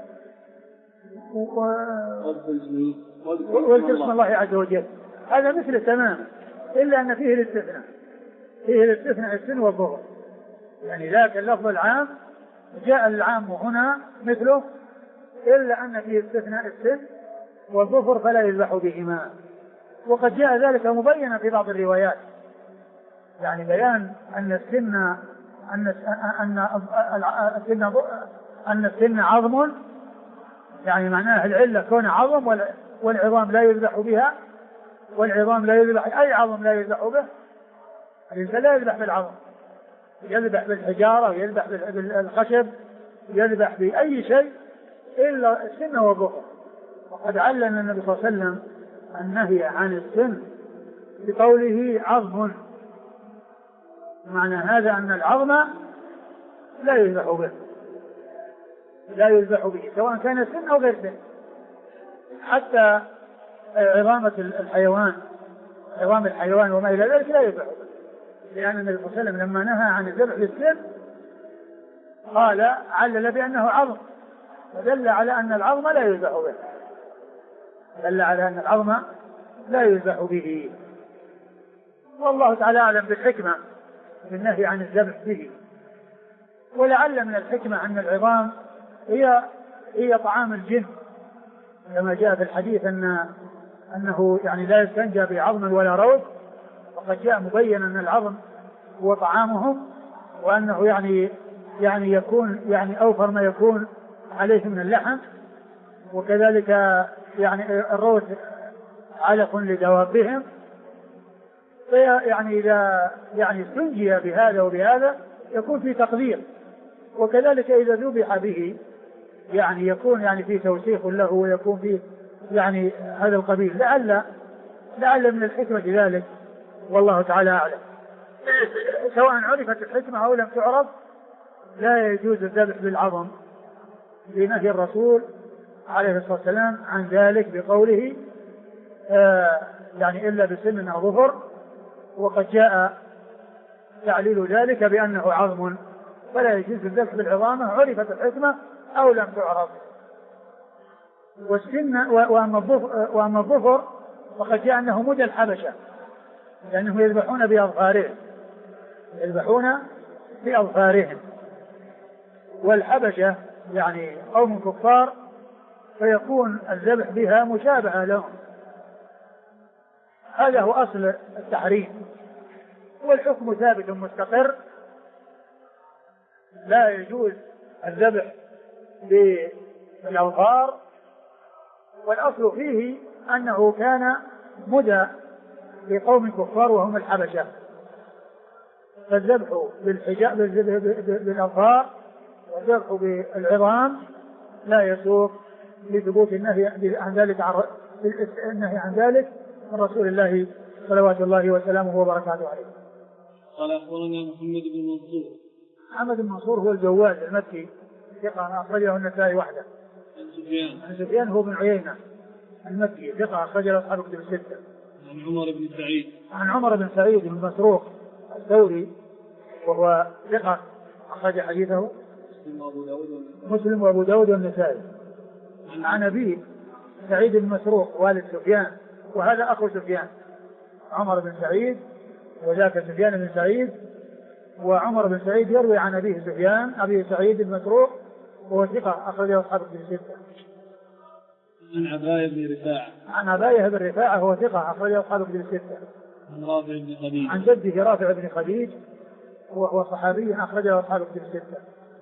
واذكر اسم الله عز وجل. هذا مثل تماما، إلا أن فيه الاستثناء السن والظفر، يعني ذاك اللفظ العام جاء العام هنا مثله، إلا أن فيه استثناء السن والظفر فلا يذبح بهما. وقد جاء ذلك مبينا في بعض الروايات، يعني بيان أن السن عظم، يعني معناه العلة كون عظم والعظام لا يذبح بها، والعظام لا يذبح أي عظم لا يذبح به. الإنسان لا يذبح بالعظم، يذبح بالحجارة ويذبح بالخشب، يذبح بأي شيء إلا السن والظفر. وقد علّن النبي صلى الله عليه وسلم النهي عن السن بقوله عظم، معنى هذا أن العظم لا يذبح به سواء كان سن أو غير سن. حتى عظام الحيوان وما إلى ذلك لا يذبح به، لأن النبي صلى الله عليه وسلم لما نهى عن الذبح بالسن قال علل بأنه عظم، فدل على أن العظم لا يذبح به، والله تعالى أعلم بالحكمة في النهي عن الذبح به. ولعل من الحكمة أن العظام هي طعام الجن، كما جاء في الحديث أنه يعني لا يستنجى بعظم ولا روث، وقد جاء مبين أن العظم هو طعامهم، وأنه يعني يكون يعني أوفر ما يكون عليه من اللحم، وكذلك يعني الروث علف لدوابهم، فيعني إذا يعني استنجي بهذا وبهذا يكون في تقدير، وكذلك إذا ذبح به يعني يكون يعني في توسيخ له ويكون فيه يعني هذا القبيل. لعل من الحكمة ذلك، والله تعالى أعلم. سواء عرفت الحكمة أو لم تعرف لا يجوز الذبح بالعظم لنهي الرسول عليه الصلاة والسلام عن ذلك بقوله يعني إلا بسن أو ظفر. وقد جاء تعليل ذلك بأنه عظم فلا يجوز الذبح بالعظامة عرفت الحكمة أو لم تعرف. وأما الظفر فقد جاء أنه مدى الحبشة، لأنهم يذبحون بأظفارهم، والحبشة يعني قوم كفار، فيكون الذبح بها مشابهة لهم. هذا هو أصل التحريم، والحكم ثابت مستقر، لا يجوز الذبح بالأظفار، والأصل فيه أنه كان مدى لقوم كفار وهم الحبشة، فالذبح بالأظفار والذبح بالعظام لا يسوق لثبوت النهي عن ذلك النهي عن ذلك من رسول الله صلوات الله وسلامه وبركاته عليه. قال أخبرنا محمد بن منصور. محمد بن منصور هو الجواد المكي ثقة أخرجه النسائي وحده. عن سفيان هو بن عيينة المكي ثقة أخرجه أصحاب كتب الستة. عن عمر بن سعيد. عن عمر بن سعيد بن مسروق الثوري وهو ثقة أخرج حديثه مسلم وأبو داود والنسائي. عن أبيه سعيد بن مسروق والد سفيان وهذا أخو سفيان، عمر بن سعيد وذاك سفيان بن سعيد، وعمر بن سعيد يروي عن أبيه سفيان أبي سعيد بن مسروق وهو ثقة أخرجه أصحاب الكتب الستة. عن عباية بن رفاعة. عن عباية بن رفاعة هو ثقة أخرجه أصحاب الكتب الستة. عن رافع بن خديج. عن جده رافع بن خديج وهو صحابي أخرجه أصحاب الكتب الستة.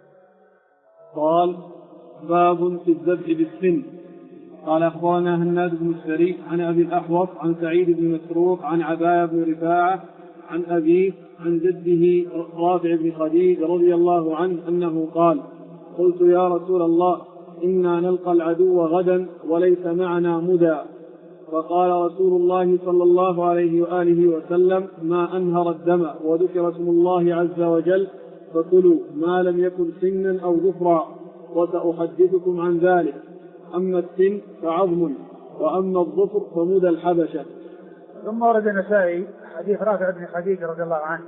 قال باب في الذبح بالسن. قال أخبرنا هناد بن السري عن أبي الأحوص عن سعيد بن مسروق عن عباية بن رفاعة عن أبيه عن جده رافع بن خديج رضي الله عنه أنه قال قلت يا رسول الله إنا نلقى العدو غدا وليس معنا مدى، فقال رسول الله صلى الله عليه وآله وسلم ما أنهر الدم وذكر اسم الله عز وجل فكلوا ما لم يكن سنا أو ظفرا، وسأحدثكم عن ذلك. أما السن فعظم وأما الظفر فمدى الحبشة. ثم ورد النسائي حديث رافع بن خديج رضي الله عنه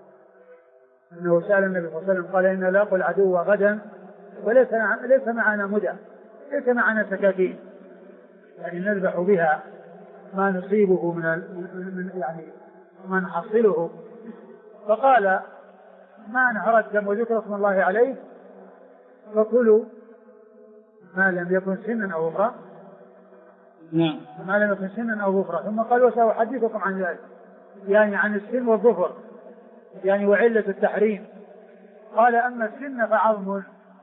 أنه سأل النبي صلى الله عليه وسلم قال إن لاقوا العدو غدا وليس معنا مدى، ليس معنا سكاكين يعني نذبح بها ما نصيبه من يعني ما نحصله. فقال ما نهر الدم وذكر اسم الله عليه فكلوا ما لم يكن سنا أو ظفرا. نعم. ما لم يكن سنا أو ظفرا. ثم قال وسأحدثكم عن ذلك يعني عن السن والظفر يعني وعلة التحريم. قال أما السن فعظم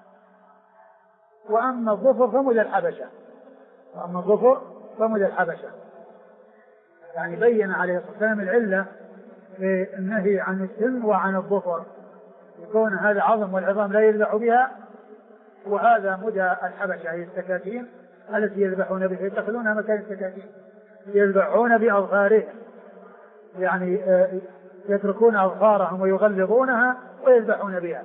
وأما الظفر فمدى الحبشة. وأما الظفر فمدى الحبشة يعني بين عليه الصلاة والسلام العلة في النهي عن السن وعن الظفر، يكون هذا عظم والعظام لا يذبح بها، وهذا مدى الحبشة هي السكاكين التي يذبحون بها يتخذونها مكان السكاكين يذبحون بأظفارهم يعني يتركون أظفارهم ويغلظونها ويذبحون بها.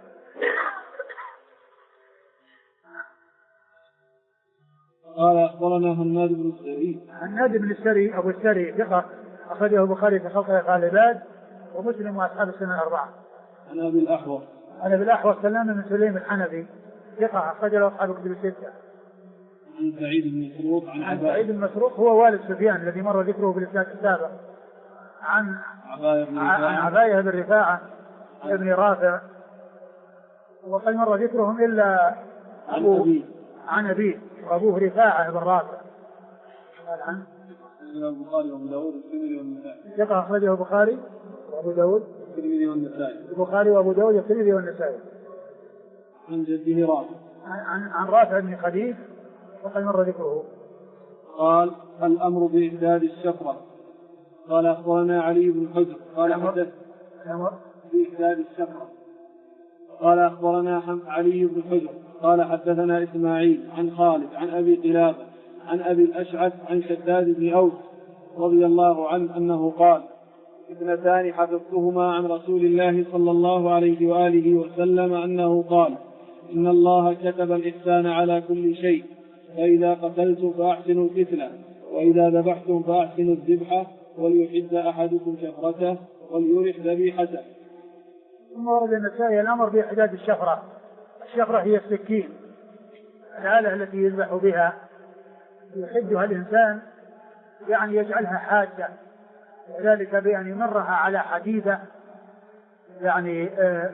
قال أخبرنا هناد بن السري. هناد بن السري أبو السري ثقة أخرجه البخاري في خلق العباد ومسلم وأصحاب السنة الأربعة. عن أبي الأحوص. عن أبي الأحوص سلام بن سليم الحنفي ثقة أخرجه أصحاب الكتب الستة. عن سعيد بن مسروق عن سعيد بن مسروق هو والد سفيان الذي مر ذكره في الإسناد السابق. عن عباية بن رفاعة ابن رافع وقد مر ذكرهم إلا عن أبيه وأبوه رفاعة بن رافع. قال عن البخاري وأبو داود والترمذي والنسائي. ثقة أخرجه البخاري وأبو داود والترمذي والنسائي. البخاري وأبو داود والترمذي والنسائي. عن جده رافع. عن رافع بن خديج وقد مر ذكره. قال الأمر بإعداد الشفرة. قال أخبرنا علي بن حجر قال حدث بإعداد الشفرة. قال أخبرنا علي بن حجر قال حدثنا إسماعيل عن خالد عن أبي قلابة عن أبي الأشعث عن شداد بن أوس رضي الله عنه أنه قال اثنتان حفظتهما عن رسول الله صلى الله عليه وآله وسلم أنه قال إن الله كتب الإحسان على كل شيء، فإذا قتلتم فأحسنوا القتلة، وإذا ذبحتم فأحسنوا الذبحة، وليحد أحدكم شفرته وليرح ذبيحته. ثم ورد النسائي الأمر بإحداد الشفرة. الشفرة هي السكين الآلة التي يذبح بها يحدها الإنسان يعني يجعلها حادة، وذلك بأن يمرها على حديدة يعني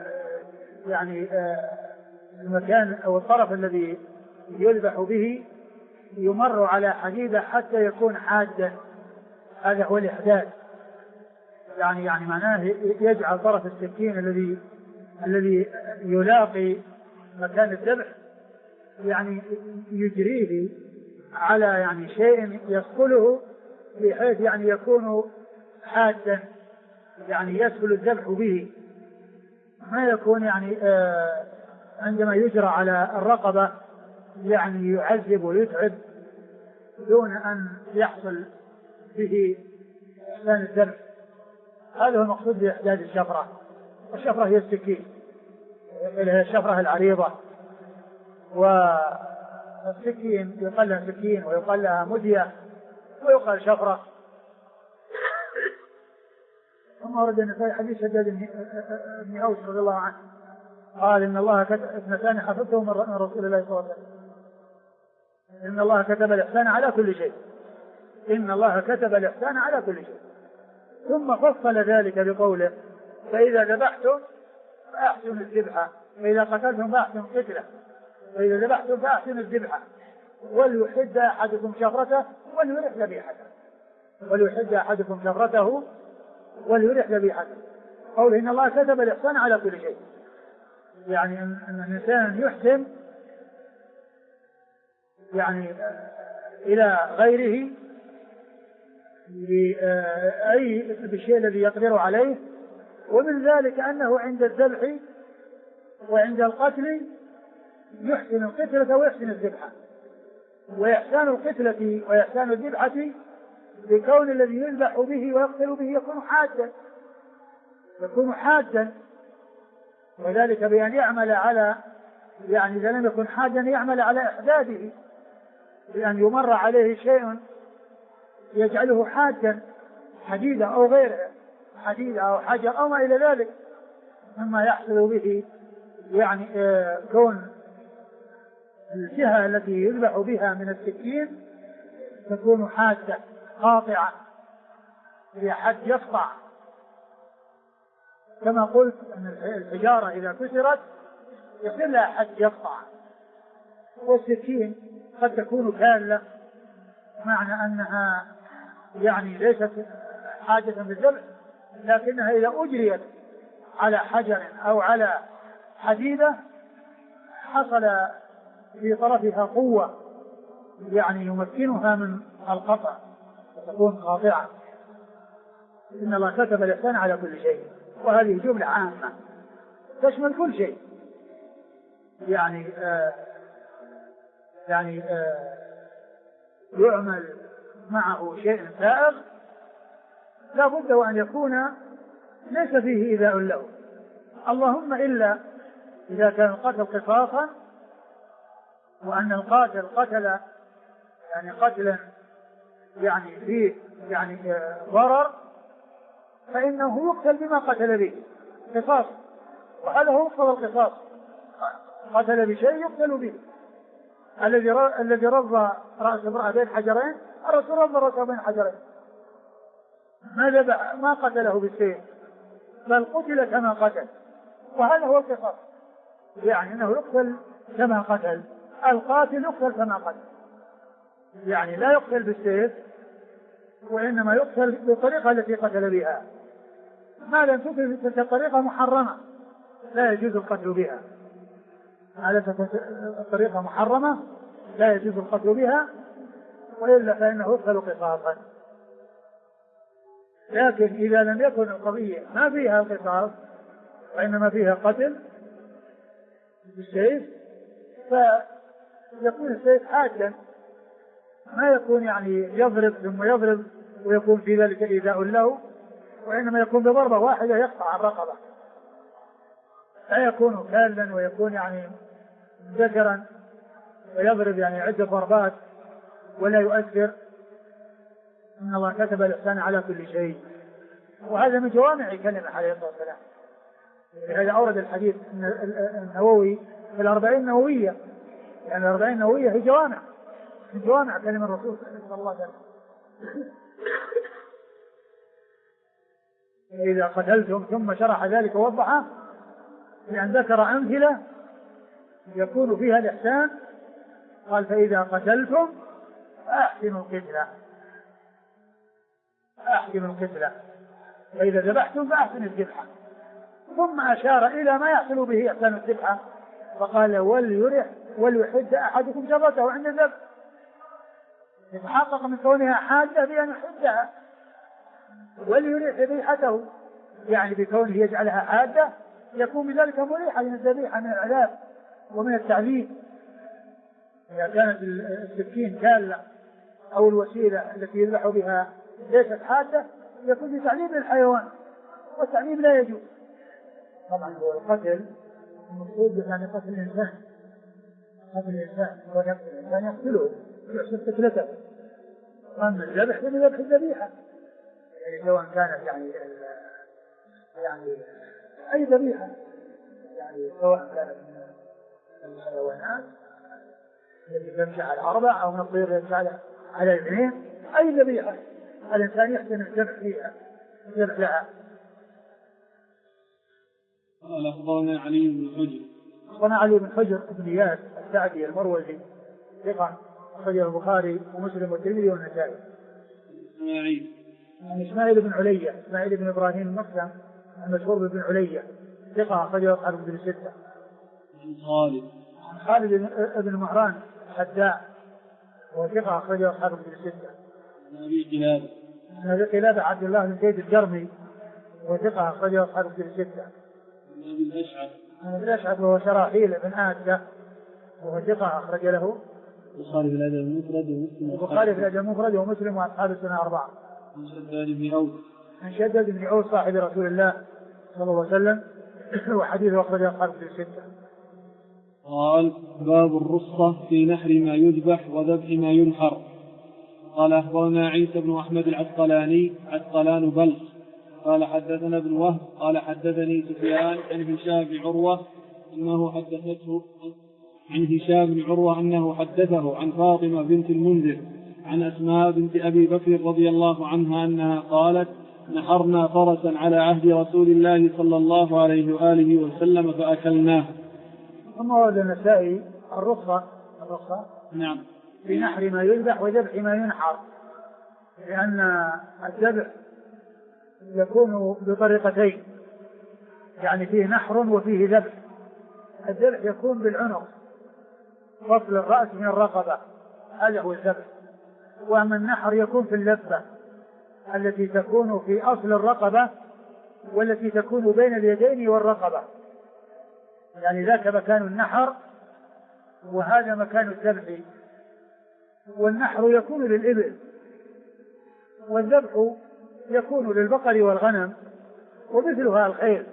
المكان أو الطرف الذي يذبح به يمر على حديدة حتى يكون حادا. هذا هو الإحداد يعني معناه يجعل طرف السكين الذي يلاقي مكان الذبح يعني يجريه على يعني شيء يصقله بحيث يعني يكون حادا يعني يسهل الذبح به، ما يكون يعني عندما يجرى على الرقبة يعني يعذب ويتعب دون أن يحصل به إحسان الذبح. هذا هو المقصود بإحداد الشفرة. والشفرة هي السكين، هي الشفرة العريضة. والسكين يقال لها سكين ويقال لها مدية ويقال شفرة. ثم ورد النسائي حديث شداد بن أوس رضي الله عنه قال إن الله اثنتان حفظته من رسول الله صلى الله عليه وسلم: إن الله كتب الإحسان على كل شيء. إن الله كتب الإحسان على كل شيء. ثم فصل ذلك بقوله: فإذا ذبحتم فأحسنوا الذبحة، فإذا قتلتم فأحسنوا القتلة، فإذا ذبحتم فأحسنوا الذبحة، وليحد أحدكم شفرته وليرح ذبيحته. وليحد أحدكم شفرته وليرح ذبيحته. قوله إن الله كتب الإحسان على كل شيء، يعني أن الإنسان يحسن يعني إلى غيره أي بالشيء الذي يقدر عليه. ومن ذلك أنه عند الذبح وعند القتل يحسن القتلة ويحسن الذبحة. وإحسان القتلة وإحسان الذبحة بكون الذي يذبح به ويقتل به يكون حادا، وذلك بأن يعمل على، يعني إذا لم يكن حادا يعمل على إحداده، بأن يمر عليه شيء يجعله حادا، حديدة أو غيره، حديدة أو حجر أو ما إلى ذلك، مما يحصل به يعني كون الجهة التي يذبح بها من السكين تكون حادة قاطعة، هي حد يقطع. كما قلت أن الحجارة إذا كسرت يصير لها حد يقطع، والسكين قد تكون كالة، معنى أنها يعني ليست حاجة بالذبح، لكنها إذا أجريت على حجر أو على حديدة حصل في طرفها قوة يعني يمكنها من القطع فتكون قاطعة. إن الله كتب الإحسان على كل شيء، وهذه جملة عامة تشمل كل شيء. يعني يعمل معه شيء سائغ لا بد وأن يكون ليس فيه إيذاء له، اللهم إلا إذا كان القتل قصاصا، وأن القاتل قتل يعني قتلا يعني فيه يعني ضرر، فإنه يقتل بما قتل به قصاص، وهذا هو مقتضى القصاص، قتل بشيء يقتل به. الذي رض رأس امرأة بين حجرين، الرسول رض رأسه بين حجرين، ما قتله بالسيف بل قتل كما قتل، وهذا هو القصاص، يعني انه يقتل كما قتل، القاتل يقتل كما قتل، يعني لا يقتل بالسيف وإنما يقتل بالطريقة التي قتل بها، ما لم تكن تلك الطريقة محرمة لا يجوز القتل بها، على الطريقة محرمة لا يجوز القتل بها، وإلا فإنه يقتل قصاصا. لكن إذا لم يكن القضية ما فيها القصاص وإنما فيها قتل بالسيف، فيكون السيف حادا، ما يكون يعني يضرب ثم يضرب ويكون في ذلك إيذاء له، وإنما يكون بضربة واحدة يقطع الرقبة، لا يكون كالا ويكون يعني ذكرا ويضرب يعني عدة ضربات ولا يؤثر. إن الله كتب الإحسان على كل شيء، وهذا من جوامع كلمة عليه الصلاة والسلام. لهذا أورد الحديث النووي في الأربعين النووية، يعني الأربعين النووية هي جوامع من جوامع كلمة الرسول صلى الله عليه وسلم. إذا قتلتم، ثم شرح ذلك ووضحه لأن ذكر أمثلة يكون فيها الإحسان، قال فإذا قتلتم فأحسنوا القتلة، أحسنوا القتلة، فإذا ذبحتم فأحسنوا الذبحة، ثم أشار إلى ما يحصل به إحسان الذبحة فقال وليحد أحدكم شفرته عند الذبح، يتحقق من كونها حادة بأن يحدها، وليريح ذبيحته يعني بكونه يجعلها حادة يكون بذلك مريحا من الذبيحة من العذاب ومن التعذيب. إذا كانت السكين كالة أو الوسيلة التي يذبح بها ليست حادة يكون بتعليم الحيوان، والتعليم لا يجوز. طبعا هو القتل المقصود يعني قتل الإنسان، قتل الإنسان والإنسان يقتله يحسب قتلته. أما الذبح فهو ذبح الذبيحة، يعني سواء كانت يعني أي ذبيحة، يعني سواء كانت من الحيوانات التي تمشي على الأربع أو من الطير يمشي على الاثنين، أي ذبيحة الإنسان يحسن الذبح فيها الذبح لها. قال أخبرنا علي بن حجر. أخبرنا علي بن حجر بن إياس السعدي المروزي ثقة أخرجه البخاري ومسلم والترمذي والنسائي. إسماعيل بن علية، إسماعيل بن إبراهيم المقسم المشهور بن علية ثقة أخرجه أصحاب الكتب الستة. خالد بن مهران الحداء وثقة أخرجه أصحاب الكتب الستة. أبي قلابة عبد الله بن زيد الجرمي وثقة أخرجه أصحاب الكتب الستة. الأشعث وهو شراحيل بن آدة وهو ثقة أخرج له البخاري في الأدب المفرد ومسلم. البخاري في الأدب المفرد ومسلم وأصحاب السنة 4. عن شداد بن عوف صاحب رسول الله صلى الله عليه وسلم وحديثه أخرجه أصحاب الكتب الستة. قال باب الرخصة في نحر ما يذبح وذبح ما ينحر. قال أخبرنا عيسى بن أحمد العسقلاني عسقلان بلخ قال حدثنا ابن وهب قال حدثني سفيان عن هشام بن عروة أنه حدثه عن فاطمة بنت المنذر عن أسماء بنت أبي بكر رضي الله عنها أنها قالت نحرنا فرسا على عهد رسول الله صلى الله عليه وآله وسلم فأكلناه. ثم ورد النسائي الرخصة نعم في نحر ما يذبح وذبح ما ينحر، لأن الذبح يكون بطريقتين، يعني فيه نحر وفيه ذبح. الذبح يكون بالعنق فصل الرأس من الرقبة، هذا هو الذبح. وأما النحر يكون في اللبة التي تكون في أصل الرقبة والتي تكون بين اليدين والرقبة، يعني ذاك مكان النحر وهذا مكان الذبح. والنحر يكون للإبل والذبح يكون للبقر والغنم، ومثلها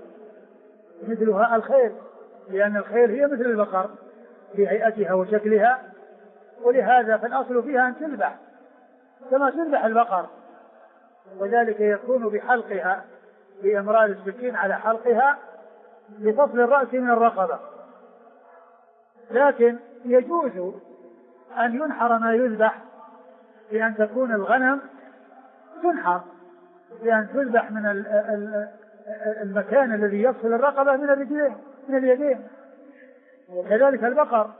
الخيل، لأن الخيل هي مثل البقر في هيئتها وشكلها، ولهذا فالأصل فيها أن تذبح كما تذبح البقر، وذلك يكون بحلقها بإمرار السكين على حلقها لفصل الرأس من الرقبة. لكن يجوز أن ينحر ما يذبح بأن تكون الغنم تنحر بأن تذبح من المكان الذي يفصل الرقبة من الرجلين من اليدين، وكذلك البقر،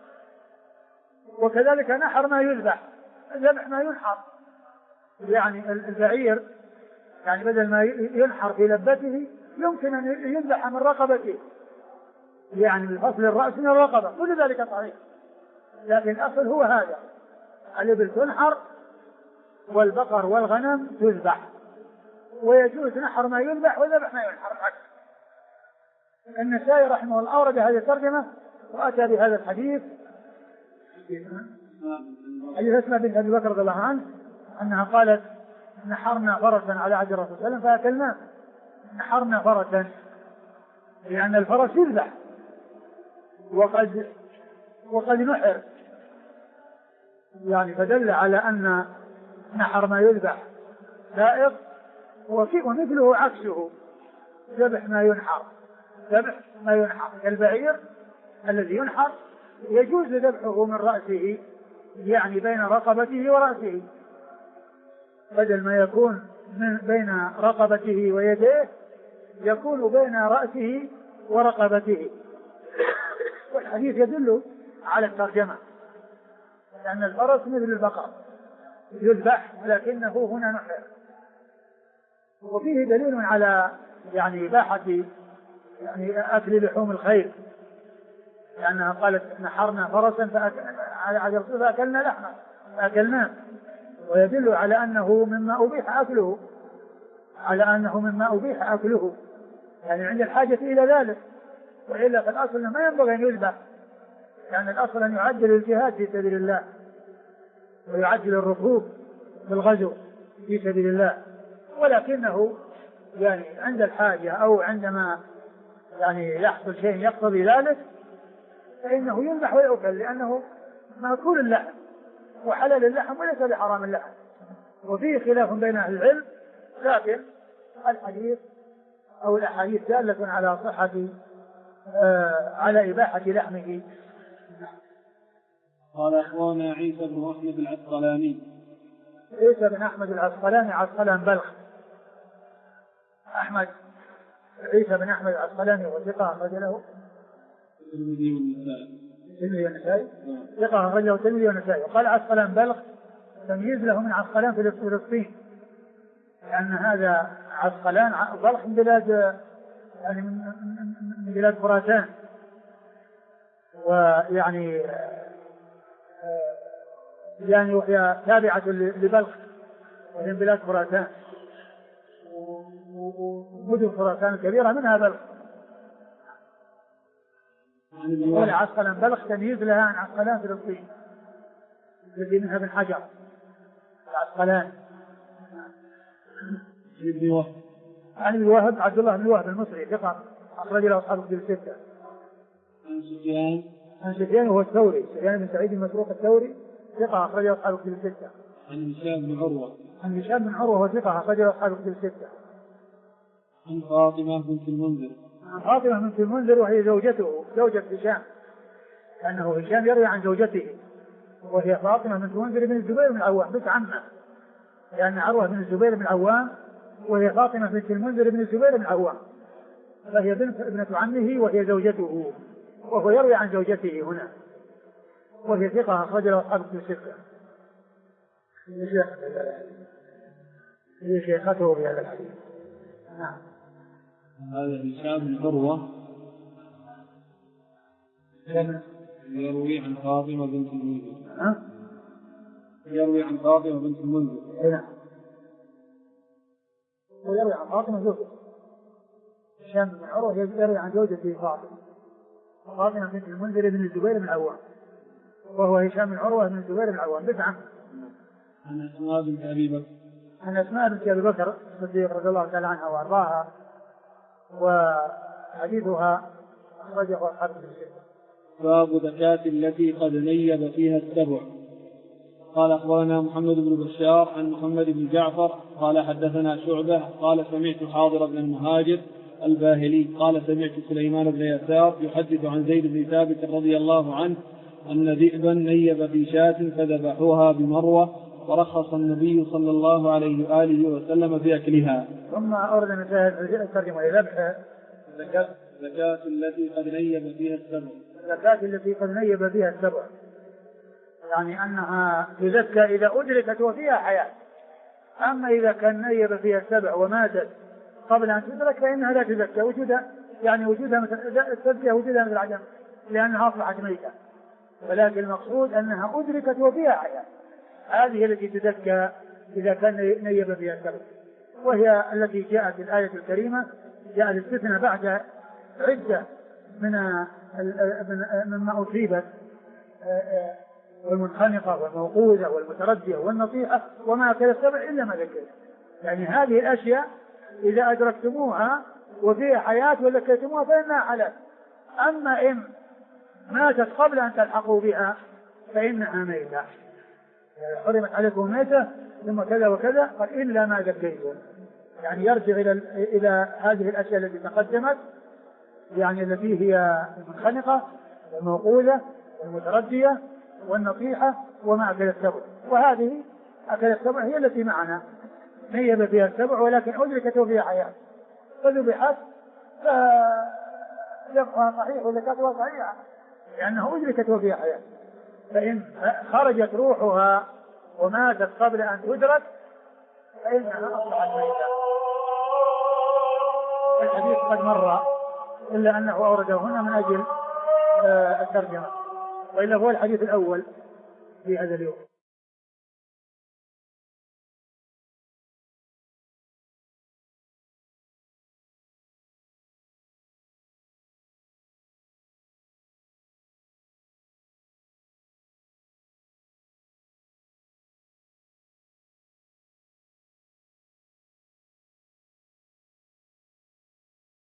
وكذلك نحر ما يذبح ذبح ما ينحر، يعني البعير يعني بدل ما ينحر في لبته يمكن أن يذبح من رقبته، يعني بفصل الرأس من الرقبة، كل ذلك صحيح. لكن الأصل هو هذا، الإبل تنحر والبقر والغنم تذبح، ويجوز نحر ما يذبح وذبح ما ينحر. النسائي رحمه الله أورد هذه الترجمة وأتى بهذا الحديث حديث أسماء بنت أبي بكر رضي الله عنه أنها قالت نحرنا فرسا على عهد الرسول صلى الله عليه وسلم فأكلناه. نحرنا فرسا لأن الفرس يذبح وقد نحر، يعني فدل على أن نحر ما يذبح سائغ، ومثله عكسه ذبح ما ينحر. ذبح ما ينحر كالبعير الذي ينحر يجوز ذبحه من رأسه، يعني بين رقبته ورأسه، بدل ما يكون بين رقبته ويديه يكون بين رأسه ورقبته. والحديث يدل على الترجمة، لأن الفرس مثل البقر يذبح لكنه هنا نحر. وفيه دليل على يعني إباحة يعني أكل لحوم الخيل، لأنها قالت نحرنا فرسا على عهد الرسول فأكلنا لحمه فأكلناه، ويدل على أنه مما أبيح أكله، يعني عند الحاجة إلى ذلك، وإلا فالأصل ما ينبغي أن يذبح، يعني الأصل أن يعجل الجهاد في سبيل الله، ويعجل الركوب بالغزو في سبيل الله، ولكنه يعني عند الحاجة أو عندما يعني يحصل شيء يقتضي ذلك فإنه يذبح ويؤكل، لأنه مأكول اللحم وحلال اللحم وليس بحرام اللحم، وفيه خلاف بين أهل العلم، لكن الحديث أو الأحاديث دالة على صحة على إباحة لحمه. قال أخبرنا عيسى بن أحمد العسقلاني. عيسى بن أحمد العسقلاني، عسقلان بلخ. عيسى بن أحمد العسقلاني وثقة أخرج له الترمذي والنسائي. ثقة أخرج له الترمذي والنسائي. وقال عسقلان بلخ تمييز له من عسقلان في فلسطين، لأن هذا عسقلان بلخ من بلاد يعني من بلاد خراسان، ويعني يعني وهي تابعة لبلخ وهي من بلاد خراسان، ومدن خراسان كبيرة منها بلخ. يقول عسقلان بلخ تمييز لها عن عسقلان فلسطين الذي منها بن حجر العسقلان. عن ابن وهب عبد الله بن وهب المصري ثقة أخرج له أصحاب الكتب الستة. عن سفيان وهو الثوري، سفيان بن سعيد المسروق الثوري ثقة أخرج له أصحاب الكتب الستة. عن هشام بن عروة. عن هشام بن عروة وهو ثقة أخرج له أصحاب الكتب الستة. عن فاطمة بنت المنذر. عن فاطمة بنت المنذر وهي زوجته، زوجة هشام، لأنه هشام يروي عن زوجته وهي فاطمة بنت المنذر بن الزبير بن العوام بنت عمه، لأن عروة بن الزبير بن العوام وهي فاطمة بنت المنذر بن الزبير بن العوام، فهي ابنة عمه وهي زوجته، وهو يروي عن زوجته هنا، وهي ثقة أخرج له أصحاب الكتب الستة. هي شيخته في هذا الحديث. نعم. هذا هشام بن عروة يروي عن فاطمة بنت المنذر. يروي عن فاطمة بنت المنذر. نعم. ويروي عن فاطمة زوجته. هشام بن عروة يروي عن زوجته فاطمة بنت المنذر بن الزبير بن العوام، وهو هشام بن عروة بن الزبير بن العوام بنت عمه. عن أسماء بنت أبي بكر. عن أسماء بنت أبي بكر الصديق رضي الله تعالى عنها وأرضاها، وحديثها أخرجه أصحاب الكتب الستة. باب زكاة التي قد نيب فيها السبع. قال أخبرنا محمد بن بشار عن محمد بن جعفر قال حدثنا شعبة قال سمعت حاضر بن المهاجر الباهلي قال سمعت سليمان بن يسار يحدث عن زيد بن ثابت رضي الله عنه أن ذئبا نيب في شاة فذبحوها بمروة ورخص النبي صلى الله عليه وآله وسلم في أكلها. ثم أورد المسائل الترجمة لذبح زكاة التي قد نيب فيها السبع. الزكاة التي قد نيب فيها السبع يعني أنها تزكى إذا أدركت وفيها حياة، أما إذا كان نيب فيها السبع وماتت قبل أن تدرك فإنها لا تزكى، وجودها التزكية وجودها مثل العدم لأنها أصبحت ميتة، ولكن المقصود أنها أدركت وفيها حياة، هذه التي تزكى إذا كان نيب فيها السبع، وهي التي جاءت في الآية الكريمة جاء الاستثناء بعد عدة مما أصيبت والمنخنقة والموقوذة والمتردية والنصيحة وما أكل السبع إلا ما ذكر، يعني هذه الأشياء إذا أدركتموها وفيها حياة وذكرتموها فإنها حلال، أما إن ماتت قبل أن تلحقوا بها فإنها ميتة، حرمت عليكم ميتة ثم كذا وكذا قال إلا ما ذكرتم، يعني يرجع إلى هذه الأشياء التي تقدمت، يعني التي هي المنخنقة والموقوذة والمتردية والنصيحة وما أكل السبع، وهذه أكل السبع هي التي معنا نيب فيها السبع ولكن أدركت فيها حياة فذبحت فذبحها صحيح وزكاتها صحيحة لأنه أدركت فيها حياة، فإن خرجت روحها وماتت قبل أن تدرك فإنها أصبحت ميتة. الحديث قد مر إلا أنه أورده هنا من أجل الترجمة، وإلا هو الحديث الأول في هذا اليوم.